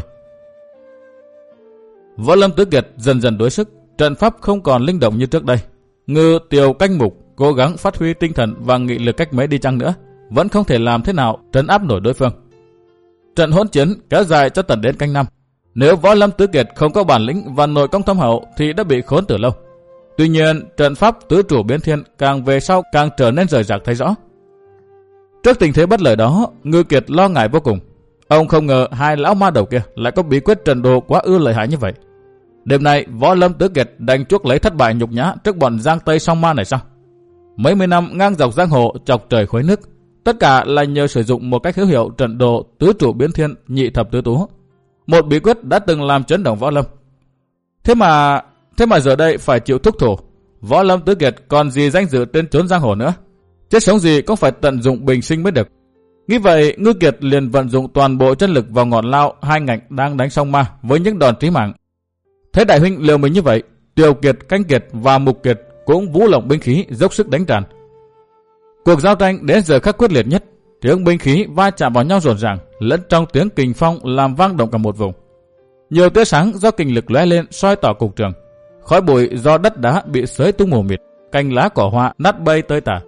[SPEAKER 1] Võ Lâm Tứ Kiệt dần dần đuối sức, trận pháp không còn linh động như trước đây. Ngư Tiều Canh Mục cố gắng phát huy tinh thần và nghị lực cách mấy đi chăng nữa, vẫn không thể làm thế nào trấn áp nổi đối phương. Trận hỗn chiến kéo dài cho tận đến canh năm. Nếu Võ Lâm Tứ Kiệt không có bản lĩnh và nội công thâm hậu thì đã bị khốn từ lâu. Tuy nhiên, trận pháp tứ trụ biến thiên càng về sau càng trở nên rời rạc thấy rõ. Trước tình thế bất lợi đó, Ngư Kiệt lo ngại vô cùng. Ông không ngờ hai lão ma đầu kia lại có bí quyết trận đồ quá ư lợi hại như vậy. Đêm nay, Võ Lâm Tứ Kiệt đành chuốc lấy thất bại nhục nhã trước bọn Giang Tây Song Ma này sao? Mấy mươi năm ngang dọc giang hồ chọc trời khuấy nước, tất cả là nhờ sử dụng một cách hữu hiệu trận đồ tứ trụ biến thiên nhị thập tứ tú, một bí quyết đã từng làm chấn động Võ Lâm. Thế mà, thế mà giờ đây phải chịu thúc thủ. Võ Lâm Tứ Kiệt còn gì danh dự trên chốn giang hồ nữa? Chết sống gì cũng phải tận dụng bình sinh mới được. Nghĩ vậy, Ngư Kiệt liền vận dụng toàn bộ chân lực vào ngọn lao hai ngạch đang đánh Song Ma với những đòn trí mạng. Thấy đại huynh liều mình như vậy, Tiều Kiệt, Canh Kiệt và Mục Kiệt cũng vũ lộng binh khí dốc sức đánh tràn. Cuộc giao tranh đến giờ khắc quyết liệt nhất, tiếng binh khí va chạm vào nhau rộn ràng, lẫn trong tiếng kình phong làm vang động cả một vùng. Nhiều tia sáng do kình lực lóe lên soi tỏ cục trường, khói bụi do đất đá bị xới tung mù mịt, cành lá cỏ hoa nát bay tơi tả.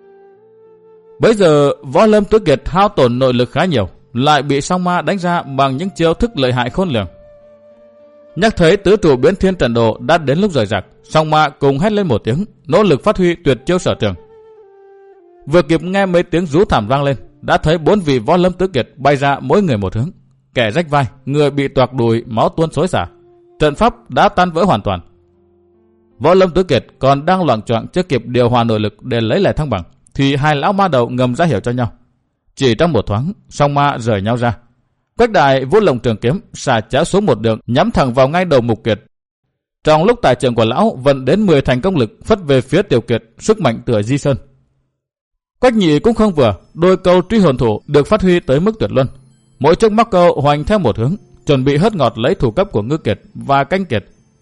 [SPEAKER 1] Bấy giờ Võ Lâm Tứ Kiệt hao tổn nội lực khá nhiều, lại bị Song Ma đánh ra bằng những chiêu thức lợi hại khôn lường. Nhắc thấy tứ trụ biến thiên trận đồ đã đến lúc rời rạc, Song Ma cùng hét lên một tiếng, nỗ lực phát huy tuyệt chiêu sở trường. Vừa kịp nghe mấy tiếng rú thảm vang lên, đã thấy bốn vị Võ Lâm Tứ Kiệt bay ra mỗi người một hướng, kẻ rách vai, người bị toạc đùi, máu tuôn xối xả. Trận pháp đã tan vỡ hoàn toàn. Võ Lâm Tứ Kiệt còn đang loạng choạng chưa kịp điều hòa nội lực để lấy lại thăng bằng, thì hai lão ma đầu ngầm ra hiểu cho nhau. Chỉ trong một thoáng, Song Ma rời nhau ra. Quách Đại vút lồng trường kiếm xả chéo xuống một đường, nhắm thẳng vào ngay đầu Mục Kiệt. Trong lúc tài trường của lão vận đến mười thành công lực phất về phía Tiểu Kiệt, sức mạnh tựa di sơn. Quách Nhị cũng không vừa, đôi câu truy hồn thủ được phát huy tới mức tuyệt luân. Mỗi chiếc móc câu hoành theo một hướng, chuẩn bị hớt ngọt lấy thủ cấp của Ngư Kiệt và Canh Kiệt.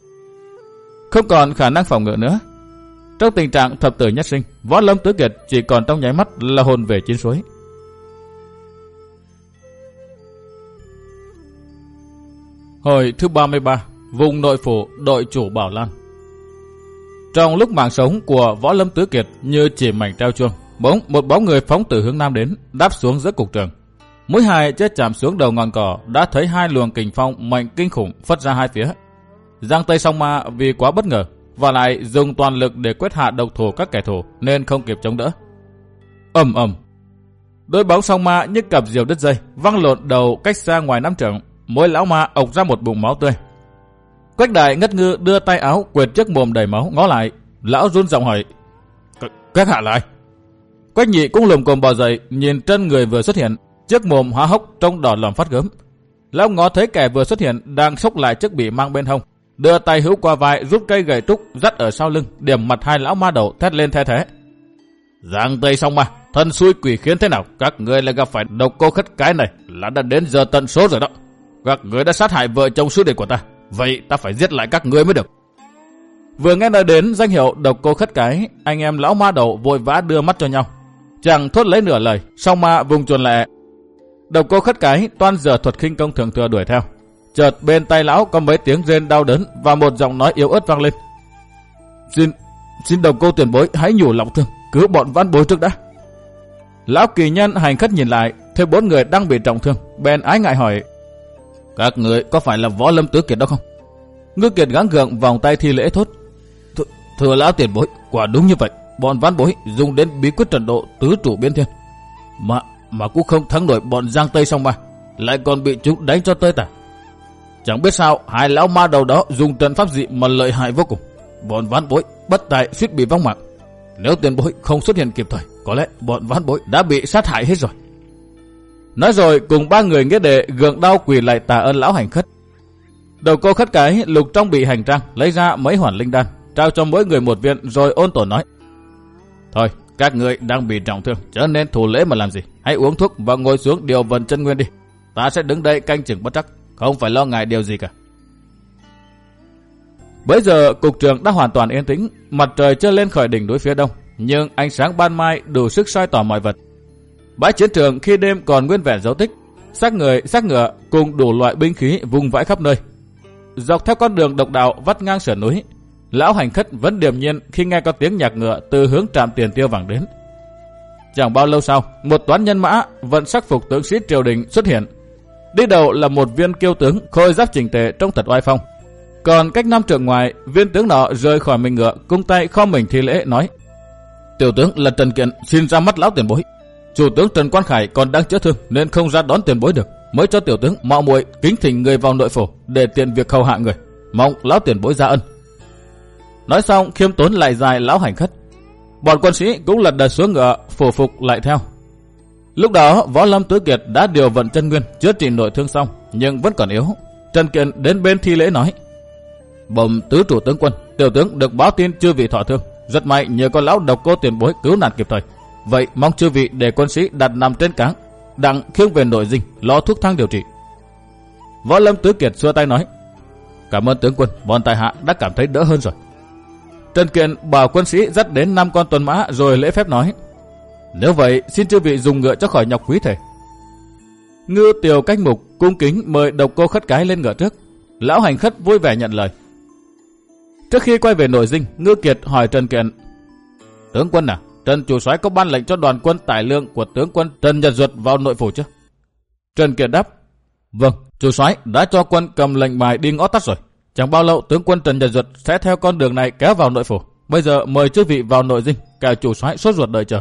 [SPEAKER 1] Không còn khả năng phòng ngự nữa. Trong tình trạng thập tử nhất sinh, Võ Lâm Tứ Kiệt chỉ còn trong nháy mắt là hồn về chín suối. Hồi thứ ba mươi ba, vùng nội phủ đội chủ Bảo Lan. Trong lúc mạng sống của Võ Lâm Tứ Kiệt như chỉ mảnh treo chuông, bỗng một bóng người phóng từ hướng nam đến, đáp xuống giữa cục trường. Mũi hài chết chạm xuống đầu ngọn cỏ, đã thấy hai luồng kình phong mạnh kinh khủng phất ra hai phía. Giang Tây Song Ma vì quá bất ngờ và lại dùng toàn lực để quét hạ độc thủ các kẻ thù nên không kịp chống đỡ. Ầm ầm, đôi bóng Song Ma như cặp diều đứt dây, văng lộn đầu cách xa ngoài năm trượng. Mỗi lão ma ộc ra một bụng máu tươi. Quách Đại ngất ngư đưa tay áo quệt trước mồm đầy máu ngó lại. Lão run giọng hỏi: Các hạ là ai? Quách Nhị cũng lùm cồm bò dậy, nhìn chân người vừa xuất hiện, trước mồm há hốc trông đỏ lòm phát gớm. Lão ngó thấy kẻ vừa xuất hiện đang xốc lại chiếc bị mang bên hông, đưa tay hữu qua vai rút cây gậy trúc dắt ở sau lưng, điểm mặt hai lão ma đầu thét lên the thế: Giang Tây Song Ma, thân xui quỷ khiến thế nào, các ngươi lại gặp phải độc cô khất cái này là đã đến giờ tận số rồi đó. Các ngươi đã sát hại vợ chồng sư đệ của ta, vậy ta phải giết lại các ngươi mới được. Vừa nghe nói đến danh hiệu độc cô khất cái, anh em lão ma đầu vội vã đưa mắt cho nhau. Chẳng thốt lấy nửa lời, Song Ma vùng chuồn lẹ. Độc cô khất cái toan giờ thuật khinh công thường thừa đuổi theo. Chợt bên tay lão có mấy tiếng rên đau đớn và một giọng nói yếu ớt vang lên: Xin, xin độc cô tiền bối hãy nhủ lòng thương, cứu bọn vãn bối trước đã. Lão kỳ nhân hành khất nhìn lại, thấy bốn người đang bị trọng thương, bèn ái ngại hỏi: Các người có phải là Võ Lâm Tứ Kiệt đó không? Ngư Kiệt gắng gượng vòng tay thi lễ thốt: Th Thưa lão tiền bối, quả đúng như vậy. Bọn vãn bối dùng đến bí quyết trận độ tứ trụ biến thiên, mà mà cũng không thắng nổi bọn Giang Tây Song Ma, lại còn bị chúng đánh cho tơi tả. Chẳng biết sao hai lão ma đầu đó dùng trận pháp dị mà lợi hại vô cùng. Bọn vãn bối bất tài suýt bị vong mạng. Nếu tiền bối không xuất hiện kịp thời, có lẽ bọn vãn bối đã bị sát hại hết rồi. Nói rồi cùng ba người nghĩa đệ gượng đau quỳ lại tạ ơn lão hành khất. Đầu cô khất cái lục trong bị hành trang lấy ra mấy hoàn linh đan, trao cho mỗi người một viên rồi ôn tồn nói: Thôi, các người đang bị trọng thương, cho nên thủ lễ mà làm gì, hãy uống thuốc và ngồi xuống điều vận chân nguyên đi. ta sẽ đứng đây canh chừng bất trắc, không phải lo ngại điều gì cả. Bấy giờ cục trưởng đã hoàn toàn yên tĩnh, mặt trời chưa lên khỏi đỉnh núi phía đông, nhưng ánh sáng ban mai đủ sức soi tỏ mọi vật. Bãi chiến trường khi đêm còn nguyên vẹn dấu tích, xác người, xác ngựa cùng đủ loại binh khí vung vãi khắp nơi. Dọc theo con đường độc đạo vắt ngang sườn núi, lão hành khất vẫn điềm nhiên khi nghe có tiếng nhạc ngựa từ hướng trạm Tiền Tiêu vẳng đến. Chẳng bao lâu sau, một toán nhân mã vận sắc phục tướng sĩ triều đình xuất hiện. Đi đầu là một viên kiêu tướng khôi giáp chỉnh tề trông thật oai phong. Còn cách năm trượng ngoài, viên tướng nọ rơi khỏi mình ngựa, cung tay khom mình thi lễ nói: Tiểu tướng là Trần Kiện, xin ra mắt lão tiền bối. Chủ tướng Trần Quang Khải còn đang chữa thương nên không ra đón tiền bối được, mới cho tiểu tướng mạo muội kính thỉnh người vào nội phủ để tiện việc hầu hạ người, mong lão tiền bối ra ân. Nói xong khiêm tốn lại dài lão hành khất. Bọn quân sĩ cũng lật đật xuống ngựa, phủ phục lại theo. Lúc đó Võ Lâm Tứ Kiệt đã điều vận chân nguyên chữa trị nội thương xong, nhưng vẫn còn yếu. Trần Kiện đến bên thi lễ nói: Bẩm tứ chủ tướng quân, tiểu tướng được báo tin chư vị thọ thương, rất may nhờ có lão độc cô tiền bối cứu nạn kịp thời. Vậy mong chư vị để quân sĩ đặt nằm trên cáng, đặng khiêng về nội dinh lo thuốc thang điều trị. Võ Lâm Tứ Kiệt xua tay nói: Cảm ơn tướng quân, bọn tại hạ đã cảm thấy đỡ hơn rồi. Trần Kiện bảo quân sĩ dắt đến năm con tuần mã rồi lễ phép nói: Nếu vậy xin chư vị dùng ngựa cho khỏi nhọc quý thể. Ngư Tiều Cách Mục cung kính mời độc cô Khất Cái lên ngựa trước. Lão hành khất vui vẻ nhận lời. Trước khi quay về nội dinh, Ngư Kiệt hỏi Trần Kiện: Tướng quân à, Trần chủ soái có ban lệnh cho đoàn quân tải lương của tướng quân Trần Nhật Duật vào nội phủ chưa? Trần Kiệt đáp: Vâng, chủ soái đã cho quân cầm lệnh bài đi ngõ tắt rồi. Chẳng bao lâu tướng quân Trần Nhật Duật sẽ theo con đường này kéo vào nội phủ. Bây giờ mời chư vị vào nội dinh, cả chủ soái sốt ruột đợi chờ.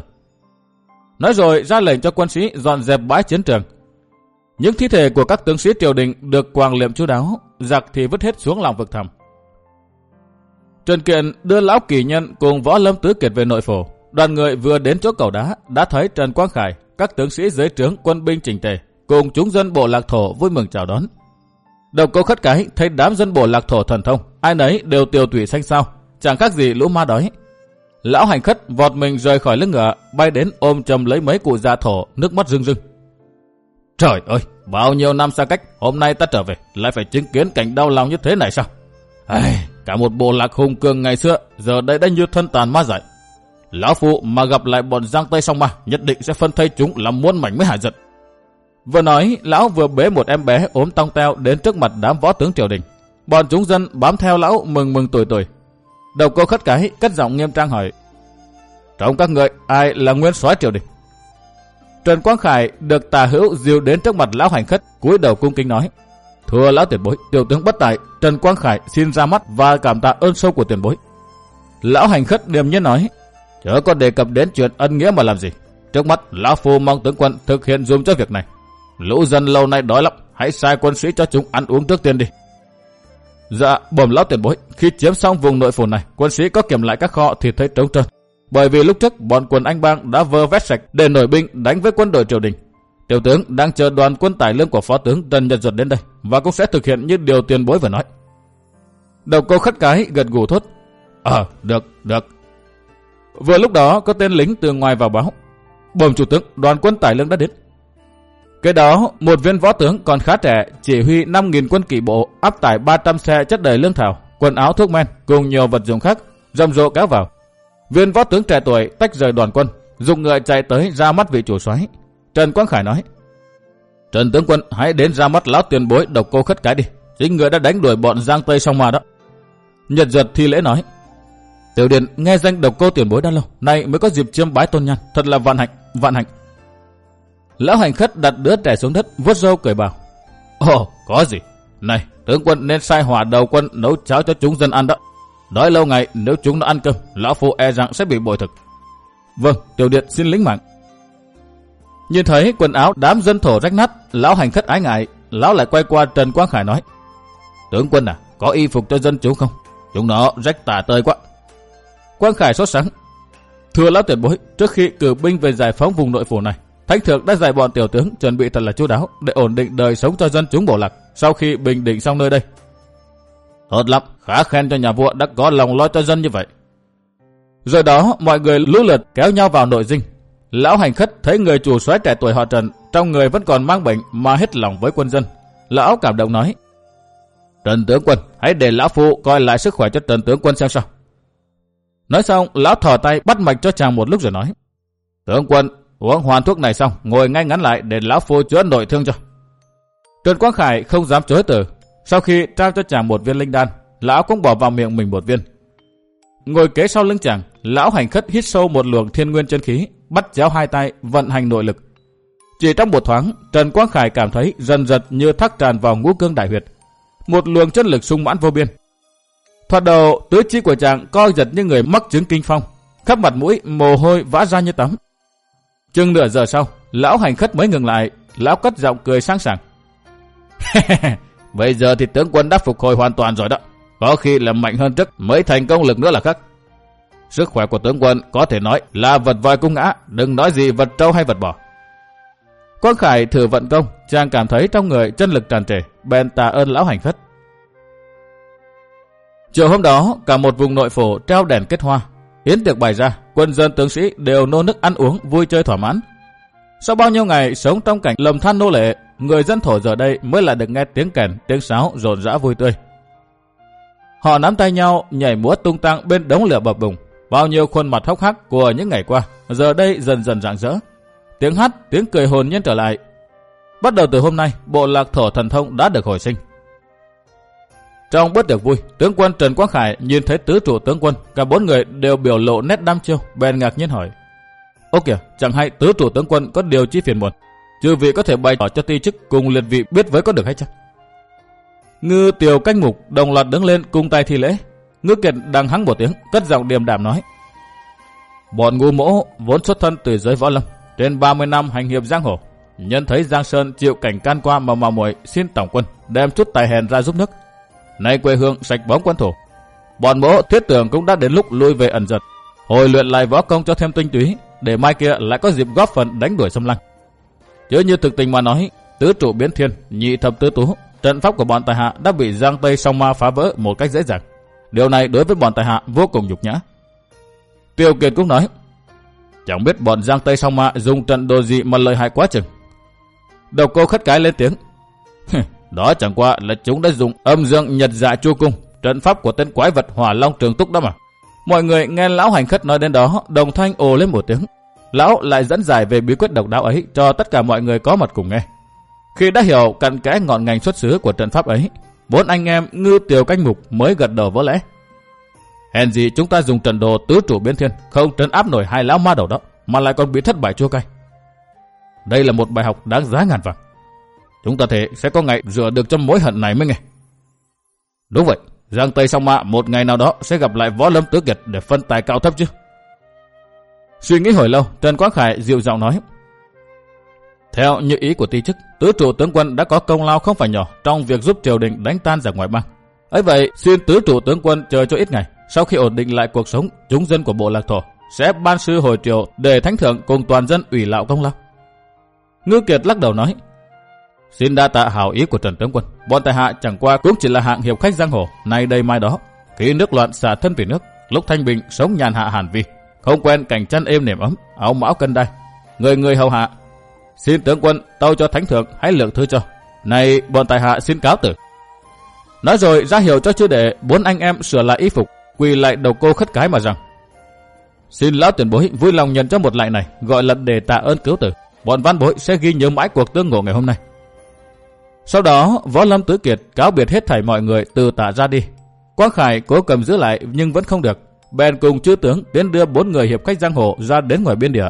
[SPEAKER 1] Nói rồi ra lệnh cho quân sĩ dọn dẹp bãi chiến trường. Những thi thể của các tướng sĩ triều đình được quàng liệm chu đáo, giặc thì vứt hết xuống lòng vực thẳm. Trần Kiện đưa lão kỳ nhân cùng Võ Lâm Tứ Kiệt về nội phủ. Đoàn người vừa đến chỗ cầu đá đã thấy Trần Quang Khải, các tướng sĩ dưới trướng quân binh chỉnh tề cùng chúng dân bộ lạc thổ vui mừng chào đón. Độc cô Khất Cái thấy đám dân bộ lạc thổ thần thông, ai nấy đều tiều tụy xanh xao, chẳng khác gì lũ ma đói. Lão hành khất vọt mình rời khỏi lưng ngựa, bay đến ôm chầm lấy mấy cụ già thổ, nước mắt rưng rưng. Trời ơi, bao nhiêu năm xa cách, hôm nay ta trở về lại phải chứng kiến cảnh đau lòng như thế này sao? Ai, cả một bộ lạc hùng cường ngày xưa giờ đây đã như thân tàn ma dại. Lão phụ mà gặp lại bọn Giang Tây Song Ma, nhất định sẽ phân thây chúng làm muôn mảnh mới hả giận. Vừa nói, lão vừa bế một em bé ốm tong teo đến trước mặt đám võ tướng triều đình. Bọn chúng dân bám theo lão mừng mừng tuổi tuổi. Độc cô Khất Cái cất giọng nghiêm trang hỏi: Trong các người ai là nguyên soái triều đình? Trần Quang Khải được Tả Hữu dìu đến trước mặt lão hành khất, cúi đầu cung kính nói: Thưa lão tiền bối, tiểu tướng bất tài Trần Quang Khải xin ra mắt và cảm tạ ơn sâu của tiền bối. Lão hành khất điềm nhiên nói: Chớ có đề cập đến chuyện ân nghĩa mà làm gì. Trước mắt lão phu mong tướng quân thực hiện dùm cho việc này. Lũ dân lâu nay đói lắm, hãy sai quân sĩ cho chúng ăn uống trước tiên đi. Dạ, bẩm lão tiền bối, khi chiếm xong vùng nội phủ này, quân sĩ có kiểm lại các kho thì thấy trống trơn. Bởi vì lúc trước bọn quần anh bang đã vơ vét sạch để nổi binh đánh với quân đội triều đình. Tiểu tướng đang chờ đoàn quân tải lương của phó tướng Trần Nhật Duật đến đây và cũng sẽ thực hiện như điều tiền bối vừa nói. Độc cô Khất Cái gật gù thốt: Ờ, được, được. Vừa lúc đó có tên lính từ ngoài vào báo: Bẩm chủ tướng, đoàn quân tải lương đã đến. Cái đó, một viên võ tướng còn khá trẻ chỉ huy năm nghìn quân kỵ bộ áp tải ba trăm xe chất đầy lương thảo, quần áo thuốc men cùng nhiều vật dụng khác rầm rộ kéo vào. Viên võ tướng trẻ tuổi tách rời đoàn quân, dùng ngựa chạy tới ra mắt vị chủ soái. Trần Quang Khải nói: Trần tướng quân hãy đến ra mắt lão tiền bối Độc cô Khất Cái đi, chính người đã đánh đuổi bọn Giang Tây Song Ma đó. Nhật Duật thi lễ nói: Tiểu điện nghe danh Độc cô tiền bối đã lâu, nay mới có dịp chiêm bái tôn nhan, thật là vạn hạnh, vạn hạnh. Lão hành khất đặt đứa trẻ xuống đất, vuốt râu cười bảo: Ồ, có gì? Này, tướng quân nên sai hỏa đầu quân nấu cháo cho chúng dân ăn đó. Đói lâu ngày nếu chúng đã ăn cơm, lão phu e rằng sẽ bị bội thực. Vâng, tiểu điện xin lĩnh mạng. Nhìn thấy quần áo đám dân thổ rách nát, lão hành khất ái ngại, lão lại quay qua Trần Quang Khải nói: Tướng quân à, có y phục cho dân chúng không? Chúng nó rách tả tơi quá. Quang Khải sốt sắng: Thưa lão tiền bối, trước khi cử binh về giải phóng vùng nội phủ này, Thánh thượng đã dạy bọn tiểu tướng chuẩn bị thật là chu đáo để ổn định đời sống cho dân chúng bộ lạc sau khi bình định xong nơi đây. Tốt lắm, khá khen cho nhà vua đã có lòng lo cho dân như vậy. Rồi đó mọi người lũ lượt kéo nhau vào nội dinh. Lão hành khất thấy người chủ soái trẻ tuổi họ Trần, trong người vẫn còn mang bệnh mà hết lòng với quân dân. Lão cảm động nói: Trần tướng quân, hãy để lão phu coi lại sức khỏe cho Trần tướng quân xem sao. Nói xong, lão thò tay bắt mạch cho chàng một lúc rồi nói: Tướng quân, uống hoàn thuốc này xong, ngồi ngay ngắn lại để lão phu chữa nội thương cho. Trần Quang Khải không dám chối từ. Sau khi trao cho chàng một viên linh đan, lão cũng bỏ vào miệng mình một viên. Ngồi kế sau lưng chàng, lão hành khất hít sâu một luồng thiên nguyên chân khí, bắt chéo hai tay vận hành nội lực. Chỉ trong một thoáng, Trần Quang Khải cảm thấy dần dần như thác tràn vào ngũ cương đại huyệt, một luồng chân lực sung mãn vô biên. Thoạt đầu, tứ chi của chàng co giật như người mắc chứng kinh phong, khắp mặt mũi mồ hôi vã ra như tắm. Chừng nửa giờ sau, lão hành khất mới ngừng lại. Lão cất giọng cười sang sảng: Bây giờ thì tướng quân đã phục hồi hoàn toàn rồi đó. Có khi là mạnh hơn trước mới thành công lực nữa là khác. Sức khỏe của tướng quân có thể nói là vật voi cung ngã, đừng nói gì vật trâu hay vật bò. Quang Khải thử vận công, chàng cảm thấy trong người chân lực tràn trề, bèn tạ ơn lão hành khất. Chiều hôm đó, cả một vùng nội phủ treo đèn kết hoa, yến tiệc bày ra, quân dân tướng sĩ đều nô nức ăn uống vui chơi thỏa mãn. Sau bao nhiêu ngày sống trong cảnh lầm than nô lệ, người dân thổ giờ đây mới lại được nghe tiếng kèn, tiếng sáo rộn rã vui tươi. Họ nắm tay nhau nhảy múa tung tăng bên đống lửa bập bùng. Bao nhiêu khuôn mặt hốc hác của những ngày qua giờ đây dần dần rạng rỡ. Tiếng hát, tiếng cười hồn nhiên trở lại. Bắt đầu từ hôm nay, bộ lạc thổ thần thông đã được hồi sinh. Trong bữa tiệc vui, tướng quân Trần Quang Khải nhìn thấy tứ trụ tướng quân, cả bốn người đều biểu lộ nét đăm chiêu, bèn ngạc nhiên hỏi: Ô kìa, chẳng hay tứ trụ tướng quân có điều chi phiền muộn, chư vị có thể bày tỏ cho ti chức cùng liệt vị biết với có được hay chăng? Ngư Tiều Canh Mục đồng loạt đứng lên cung tay thi lễ. Ngư Kiệt đằng hắng một tiếng, cất giọng điềm đạm nói: Bọn Ngô Mỗ vốn xuất thân từ giới võ lâm, trên ba mươi năm hành hiệp giang hồ, nhân thấy Giang Sơn chịu cảnh can qua mà mạo muội xin tổng quân đem chút tài hèn ra giúp nước. Nay quê hương sạch bóng quân thổ, bọn Mỗ thiết tưởng cũng đã đến lúc lui về ẩn giật, hồi luyện lại võ công cho thêm tinh túy, để mai kia lại có dịp góp phần đánh đuổi xâm lăng. Chứ như thực tình mà nói, tứ trụ biến thiên, nhị thập tứ tú, trận pháp của bọn tài hạ đã bị Giang Tây Song Ma phá vỡ một cách dễ dàng. Điều này đối với bọn tài hạ vô cùng nhục nhã. Tiêu Kiệt cũng nói: Chẳng biết bọn Giang Tây Song Ma dùng trận đồ gì mà lợi hại quá chừng. Độc Cô khất cái lên tiếng: Đó chẳng qua là chúng đã dùng âm dương nhật dạ chu cung, trận pháp của tên quái vật Hỏa Long Trường Túc đó mà. Mọi người nghe lão hành khất nói đến đó, đồng thanh ồ lên một tiếng. Lão lại dẫn giải về bí quyết độc đáo ấy cho tất cả mọi người có mặt cùng nghe. Khi đã hiểu cặn kẽ ngọn ngành xuất xứ của trận pháp ấy, bốn anh em Ngư Tiều Canh Mục mới gật đầu vỡ lẽ. Hèn gì chúng ta dùng trận đồ tứ trụ biến thiên không trấn áp nổi hai lão ma đầu đó, mà lại còn bị thất bại chua cay. Đây là một bài học đáng giá ngàn vàng. Chúng ta thể sẽ có ngày rửa được trong mối hận này mới nghe. Đúng vậy, Giang Tây Song Ma một ngày nào đó sẽ gặp lại Võ Lâm Tứ Kiệt để phân tài cao thấp chứ. Suy nghĩ hồi lâu, Trần Quang Khải dịu giọng nói: Theo như ý của ti chức, tứ trụ tướng quân đã có công lao không phải nhỏ trong việc giúp triều đình đánh tan giặc ngoại bang. Ấy vậy, xin tứ trụ tướng quân chờ cho ít ngày, sau khi ổn định lại cuộc sống, chúng dân của bộ lạc thổ sẽ ban sư hồi triều để thánh thượng cùng toàn dân ủy lạo công lao. Ngư Kiệt lắc đầu nói: Xin đa tạ hảo ý của Trần tướng quân, bọn tài hạ chẳng qua cũng chỉ là hạng hiệp khách giang hồ, nay đây mai đó, khi nước loạn xả thân vì nước, lúc thanh bình sống nhàn hạ hàn vi, không quen cảnh chăn êm nệm ấm, áo mão cân đai, người người hầu hạ. Xin tướng quân tâu cho thánh thượng hãy lượng thứ cho. Này bọn tài hạ xin cáo tử. Nói rồi ra hiệu cho chư đệ bốn anh em sửa lại y phục, quỳ lại đầu cô khất cái mà rằng: Xin lão tiền bối vui lòng nhận cho một lại này, gọi là để tạ ơn cứu tử. Bọn văn bối sẽ ghi nhớ mãi cuộc tương ngộ ngày hôm nay. Sau đó Võ Lâm Tứ Kiệt cáo biệt hết thảy mọi người từ tạ ra đi. Quang Khải cố cầm giữ lại nhưng vẫn không được, bèn cùng chư tướng tiến đưa bốn người hiệp khách giang hồ ra đến ngoài biên địa.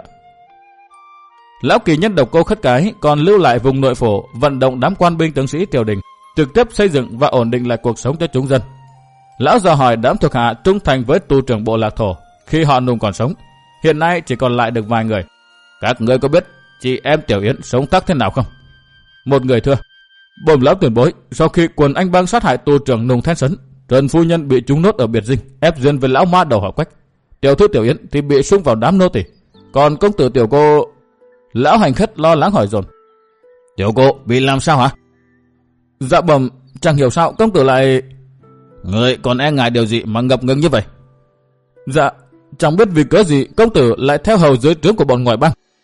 [SPEAKER 1] Lão kỳ nhân Độc Cô khất cái còn lưu lại vùng nội phủ, vận động đám quan binh tướng sĩ triều đình trực tiếp xây dựng và ổn định lại cuộc sống cho chúng dân. Lão dò hỏi đám thuộc hạ trung thành với tu trưởng bộ lạc thổ khi họ nùng còn sống, hiện nay chỉ còn lại được vài người. Các người có biết chị em Tiểu Yến sống tắc thế nào không? Một người thưa: Bẩm lão tiền bối, sau khi quần anh bang sát hại tu trưởng Nùng Thanh Sấn, Trần phu nhân bị trúng nốt ở biệt dinh, ép duyên với lão ma đầu họ Quách. Tiểu thư Tiểu Yến thì bị xung vào đám nô tỳ, còn công tử Tiểu cô... Lão hành khất lo lắng hỏi dồn: Tiểu cô bị làm sao hả? Dạ bẩm, chẳng hiểu sao công tử lại... Người còn e ngại điều gì mà ngập ngừng như vậy? Dạ, chẳng biết vì cớ gì công tử lại theo hầu dưới trướng của bọn ngoại bang,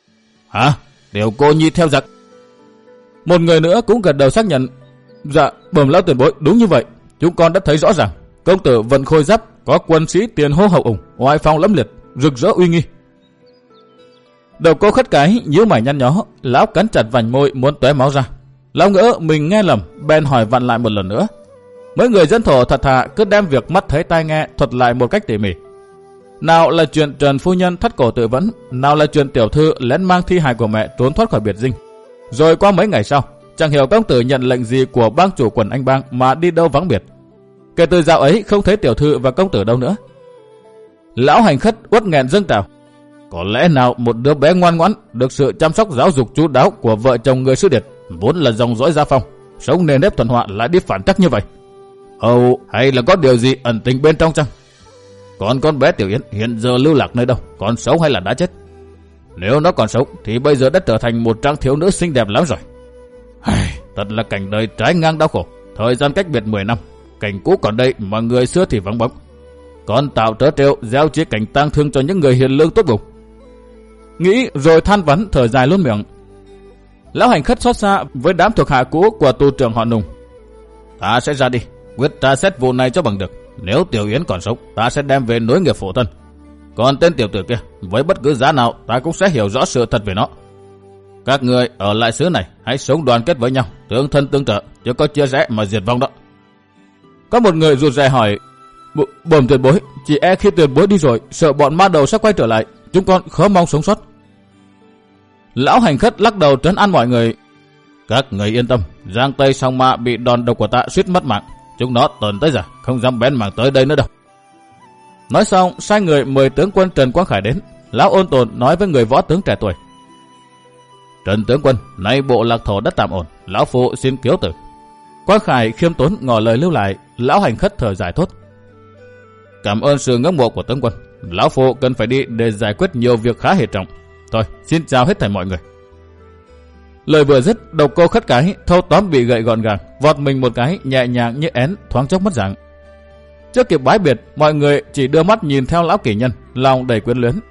[SPEAKER 1] Hả? Tiểu cô nhi theo giặc? Một người nữa cũng gật đầu xác nhận. Dạ, bẩm lão tiền bối, đúng như vậy. Chúng con đã thấy rõ ràng. Công tử vận khôi giáp, có quân sĩ tiền hô hậu ủng, oai phong lẫm liệt, rực rỡ uy nghi. Đầu cô khất cái, nhíu mày nhăn nhó, lão cắn chặt vành môi muốn tóe máu ra. Lão ngỡ mình nghe lầm, bèn hỏi vặn lại một lần nữa. Mấy người dân thổ thật thà cứ đem việc mắt thấy tai nghe thuật lại một cách tỉ mỉ. Nào là chuyện Trần phu nhân thắt cổ tự vẫn, nào là chuyện tiểu thư lén mang thi hài của mẹ trốn thoát khỏi biệt dinh. Rồi qua mấy ngày sau, chẳng hiểu công tử nhận lệnh gì của bang chủ quần Anh Bang mà đi đâu vắng biệt. Kể từ dạo ấy không thấy tiểu thư và công tử đâu nữa. Lão hành khất uất nghẹn dâng trào. Có lẽ nào một đứa bé ngoan ngoãn được sự chăm sóc giáo dục chu đáo của vợ chồng người sư điệt, vốn là dòng dõi gia phong, sống nền nếp thuần họa lại đi phản trắc như vậy. Ồ, hay là có điều gì ẩn tình bên trong chăng? Còn con bé Tiểu Yến hiện giờ lưu lạc nơi đâu, còn sống hay là đã chết? Nếu nó còn sống thì bây giờ đã trở thành một trang thiếu nữ xinh đẹp lắm rồi. Ai, thật là cảnh đời trái ngang đau khổ. Thời gian cách biệt mười năm, cảnh cũ còn đây mà người xưa thì vắng bóng. Còn tạo trớ trêu gieo chia cảnh tang thương cho những người hiền lương tốt bụng. Nghĩ rồi than vãn thở dài luôn miệng. Lão hành khất xót xa với đám thuộc hạ cũ của tu trưởng họ Nùng. Ta sẽ ra đi, quyết tra xét vụ này cho bằng được. Nếu Tiểu Yến còn sống, ta sẽ đem về nối nghiệp phụ thân. Còn tên tiểu tử kia, với bất cứ giá nào, ta cũng sẽ hiểu rõ sự thật về nó. Các người ở lại xứ này, hãy sống đoàn kết với nhau, tương thân tương trợ, chứ có chia rẽ mà diệt vong đó. Có một người rụt rè hỏi, bẩm tuyệt bối, chỉ e khi tuyệt bối đi rồi, sợ bọn ma đầu sẽ quay trở lại, chúng con khó mong sống sót. Lão hành khất lắc đầu trấn an mọi người. Các người yên tâm, Giang Tây Song Ma bị đòn độc của ta suýt mất mạng. Chúng nó tần tới giờ không dám bén mảng tới đây nữa đâu. Nói xong, sai người mời tướng quân Trần Quang Khải đến. Lão ôn tồn nói với người võ tướng trẻ tuổi. Trần tướng quân, nay bộ lạc thổ đất tạm ổn, lão phụ xin kiếu tử. Quang Khải khiêm tốn ngỏ lời lưu lại. Lão hành khất thở dài thốt. Cảm ơn sự ngưỡng mộ của tướng quân. Lão phụ cần phải đi để giải quyết nhiều việc khá hệ trọng. Thôi, xin chào hết thảy mọi người. Lời vừa dứt, đầu cô khất cái thâu tóm bị gậy gọn gàng, vọt mình một cái nhẹ nhàng như én, thoáng chốc mất dạng. Chưa kịp bái biệt, mọi người chỉ đưa mắt nhìn theo lão kỷ nhân, lòng đầy quyến luyến.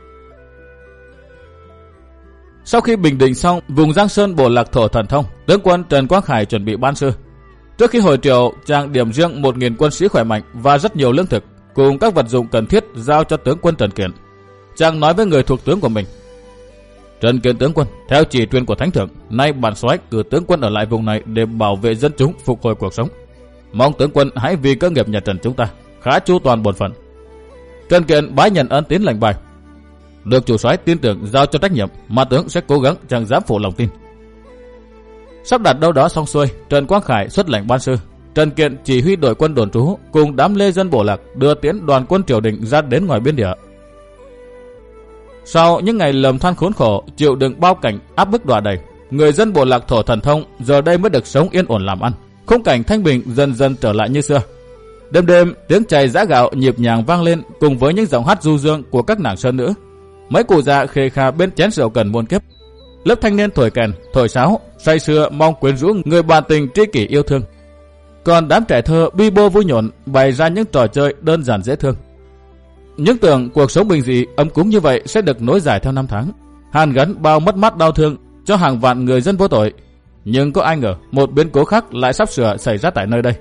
[SPEAKER 1] Sau khi bình định xong vùng Giang Sơn bộ lạc thổ thần thông, tướng quân Trần Quang Khải chuẩn bị ban sư. Trước khi hồi triều, chàng điểm riêng một nghìn quân sĩ khỏe mạnh và rất nhiều lương thực cùng các vật dụng cần thiết giao cho tướng quân Trần Kiện. Chàng nói với người thuộc tướng của mình. Trần Kiện tướng quân, theo chỉ truyền của Thánh Thượng, nay bản soái cử tướng quân ở lại vùng này để bảo vệ dân chúng, phục hồi cuộc sống. Mong tướng quân hãy vì cơ nghiệp nhà Trần chúng ta khá chu toàn bổn phận. Trần Kiện bái nhận ân tín lệnh bài. Được chủ soái tin tưởng giao cho trách nhiệm, mà tướng sẽ cố gắng chẳng dám phụ lòng tin. Sắp đặt đâu đó xong xuôi, Trần Quang Khải xuất lệnh ban sư. Trần Kiện chỉ huy đội quân đồn trú cùng đám lê dân bộ lạc đưa tiến đoàn quân triều đình ra đến ngoài biên địa. Sau những ngày lầm than khốn khổ, chịu đựng bao cảnh áp bức đọa đầy, người dân bộ lạc thổ thần thông giờ đây mới được sống yên ổn làm ăn. Khung cảnh thanh bình dần dần trở lại như xưa. Đêm đêm tiếng chày giã gạo nhịp nhàng vang lên cùng với những giọng hát du dương của các nàng sơn nữ. Mấy cụ già khề khà bên chén rượu cần muôn kiếp. Lớp thanh niên thổi kèn, thổi sáo, say sưa mong quyến rũ người bạn tình tri kỷ yêu thương. Còn đám trẻ thơ bi bô vui nhộn bày ra những trò chơi đơn giản dễ thương. Những tưởng cuộc sống bình dị ấm cúng như vậy sẽ được nối dài theo năm tháng, hàn gắn bao mất mát đau thương cho hàng vạn người dân vô tội. Nhưng có ai ngờ một biến cố khác lại sắp sửa xảy ra tại nơi đây.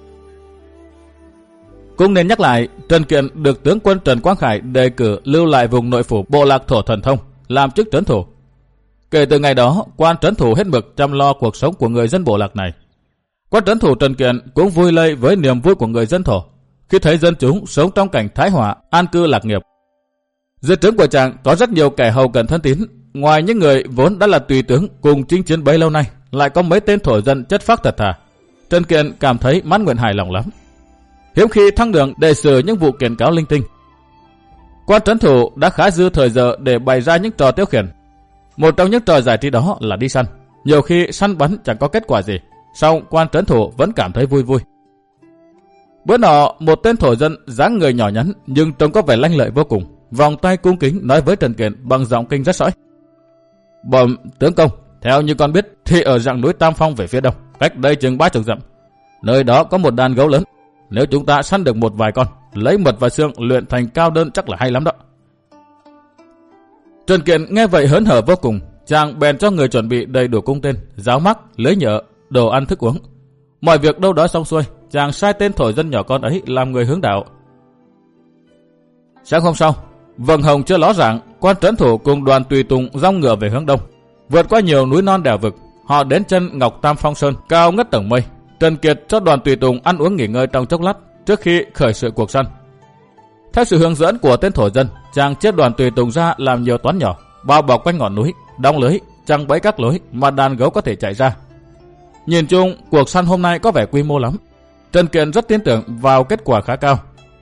[SPEAKER 1] Cũng nên nhắc lại, Trần Kiện được tướng quân Trần Quang Khải đề cử lưu lại vùng nội phủ bộ lạc thổ thần thông, làm chức trấn thủ. Kể từ ngày đó, quan trấn thủ hết mực chăm lo cuộc sống của người dân bộ lạc này. Quan trấn thủ Trần Kiện cũng vui lây với niềm vui của người dân thổ khi thấy dân chúng sống trong cảnh thái hòa, an cư lạc nghiệp. Dưới trướng của chàng có rất nhiều kẻ hầu cận thân tín, ngoài những người vốn đã là tùy tướng cùng chinh chiến bấy lâu nay, lại có mấy tên thổ dân chất phác thật thà. Trần Kiện cảm thấy mãn nguyện hài lòng lắm. Hiếm khi thăng đường để xử những vụ kiện cáo linh tinh. Quan trấn thủ đã khá dư thời giờ để bày ra những trò tiêu khiển. Một trong những trò giải trí đó là đi săn. Nhiều khi săn bắn chẳng có kết quả gì, song quan trấn thủ vẫn cảm thấy vui vui. Bữa nọ, một tên thổ dân dáng người nhỏ nhắn nhưng trông có vẻ lanh lợi vô cùng, vòng tay cung kính nói với Trần Kiện bằng giọng kinh rất sõi. Bẩm tướng công, theo như con biết thì ở rặng núi Tam Phong về phía đông, cách đây chừng ba chục dặm, nơi đó có một đàn gấu lớn. Nếu chúng ta săn được một vài con, lấy mật và xương luyện thành cao đơn chắc là hay lắm đó. Trần Kiện nghe vậy hớn hở vô cùng, chàng bèn cho người chuẩn bị đầy đủ cung tên, giáo mắc, lưới nhợ, đồ ăn thức uống. Mọi việc đâu đó xong xuôi, chàng sai tên thổ dân nhỏ con ấy làm người hướng đạo. Sáng hôm sau, vầng hồng chưa ló rạng, quan trấn thủ cùng đoàn tùy tùng dong ngựa về hướng đông, vượt qua nhiều núi non đèo vực. Họ đến chân Ngọc Tam Phong Sơn cao ngất tầng mây. Trần Kiệt cho đoàn tùy tùng ăn uống nghỉ ngơi trong chốc lát trước khi khởi sự cuộc săn. Theo sự hướng dẫn của tên thổ dân, chàng chia đoàn tùy tùng ra làm nhiều toán nhỏ, bao bọc quanh ngọn núi, đóng lưới, chằng bẫy các lối mà đàn gấu có thể chạy ra. Nhìn chung, cuộc săn hôm nay có vẻ quy mô lắm. Trần Kiệt rất tin tưởng vào kết quả khá cao.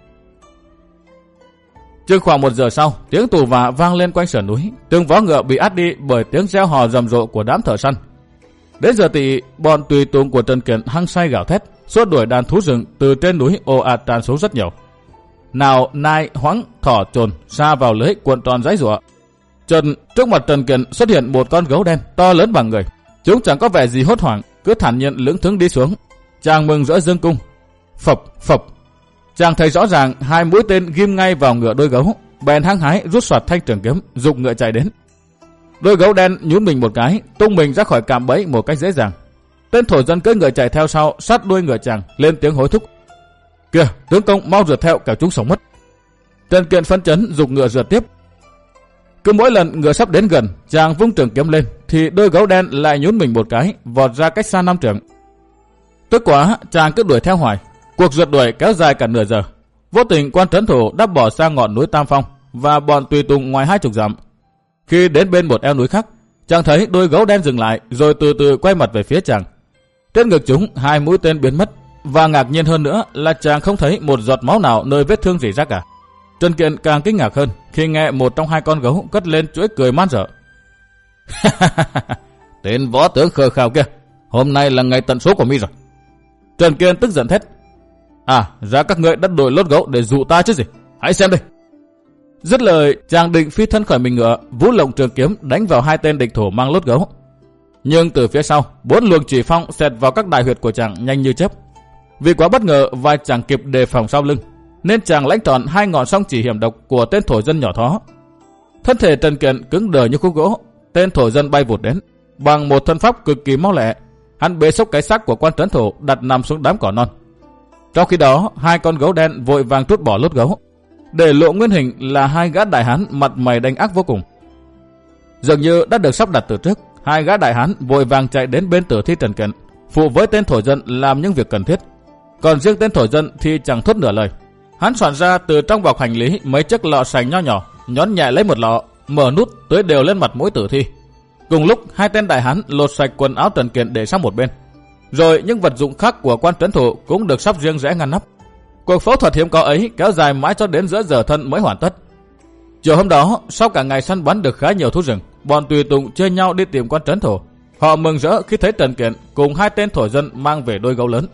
[SPEAKER 1] Chừng khoảng một giờ sau, tiếng tù vạ vang lên quanh sườn núi, từng vó ngựa bị át đi bởi tiếng reo hò rầm rộ của đám thợ săn. Đến giờ thì bọn tùy tùng của Trần Kiệt hăng say gào thét, xua đuổi đàn thú rừng từ trên núi ồ ạt tràn xuống rất nhiều. Nào nai, hoáng, thỏ, trồn sa vào lưới cuộn tròn giãy giụa. Trần trước mặt Trần Kiệt xuất hiện một con gấu đen to lớn bằng người. Chúng chẳng có vẻ gì hốt hoảng, cứ thản nhiên lững thững đi xuống. Chàng mừng rỡ dương cung. Phập phập. Chàng thấy rõ ràng hai mũi tên ghim ngay vào ngựa đôi gấu, bèn hăng hái rút soạt thanh trường kiếm, giục ngựa chạy đến. Đôi gấu đen nhún mình một cái, tung mình ra khỏi cạm bẫy một cách dễ dàng. Tên thổ dân cưỡi ngựa chạy theo sau, sát đuôi ngựa chàng, lên tiếng hối thúc. Kìa, tướng công mau rượt theo, kẻo chúng sống mất. Trần Kiệt phấn chấn giục ngựa rượt tiếp. Cứ mỗi lần ngựa sắp đến gần, chàng vung trường kiếm lên, thì đôi gấu đen lại nhún mình một cái, vọt ra cách xa năm trượng. Tức quá, chàng cứ đuổi theo hoài. Cuộc rượt đuổi kéo dài cả nửa giờ. Vô tình quan trấn thủ đã bỏ sang ngọn núi Tam Phong và bọn tùy tùng ngoài hai chục dặm. Khi đến bên một eo núi khác, chàng thấy đôi gấu đen dừng lại, rồi từ từ quay mặt về phía chàng. Trên ngực chúng hai mũi tên biến mất, và ngạc nhiên hơn nữa là chàng không thấy một giọt máu nào nơi vết thương rỉ ra cả. Trần Kiệt càng kinh ngạc hơn khi nghe một trong hai con gấu cất lên chuỗi cười man rợ. Tên võ tướng khờ khào kia, hôm nay là ngày tận số của mi rồi. Trần Kiệt tức giận thét. À, ra các ngươi đã đổi lốt gấu để dụ ta chứ gì? Hãy xem đây. Dứt lời, chàng định phi thân khỏi mình ngựa, vũ lộng trường kiếm đánh vào hai tên địch thủ mang lốt gấu. Nhưng từ phía sau, bốn luồng chỉ phong xẹt vào các đại huyệt của chàng nhanh như chớp. Vì quá bất ngờ và chẳng kịp đề phòng sau lưng, nên chàng lãnh tròn hai ngọn song chỉ hiểm độc của tên thổ dân nhỏ thó. Thân thể Trần Kiệt cứng đờ như khúc gỗ. Tên thổ dân bay vụt đến, bằng một thân pháp cực kỳ mau lẹ, hắn bế xốc cái xác của quan trấn thủ đặt nằm xuống đám cỏ non. Trong khi đó, hai con gấu đen vội vàng trút bỏ lốt gấu, để lộ nguyên hình là hai gã đại hán mặt mày đanh ác vô cùng. Dường như đã được sắp đặt từ trước, hai gã đại hán vội vàng chạy đến bên tử thi Trần Kiệt, phụ với tên thổ dân làm những việc cần thiết. Còn riêng tên thổ dân thì chẳng thốt nửa lời. Hắn soạn ra từ trong bọc hành lý mấy chiếc lọ sành nho nhỏ, nhón nhẹ lấy một lọ, mở nút tưới đều lên mặt mũi tử thi. Cùng lúc hai tên đại hán lột sạch quần áo Trần Kiệt để sang một bên. Rồi những vật dụng khác của quan trấn thủ cũng được sắp riêng rẽ ngăn nắp. Cuộc phẫu thuật hiếm có ấy kéo dài mãi cho đến giữa giờ thân mới hoàn tất. Chiều hôm đó, sau cả ngày săn bắn được khá nhiều thú rừng, bọn tùy tùng chia nhau đi tìm quan trấn thủ. Họ mừng rỡ khi thấy Trần Kiệt cùng hai tên thổ dân mang về đôi gấu lớn.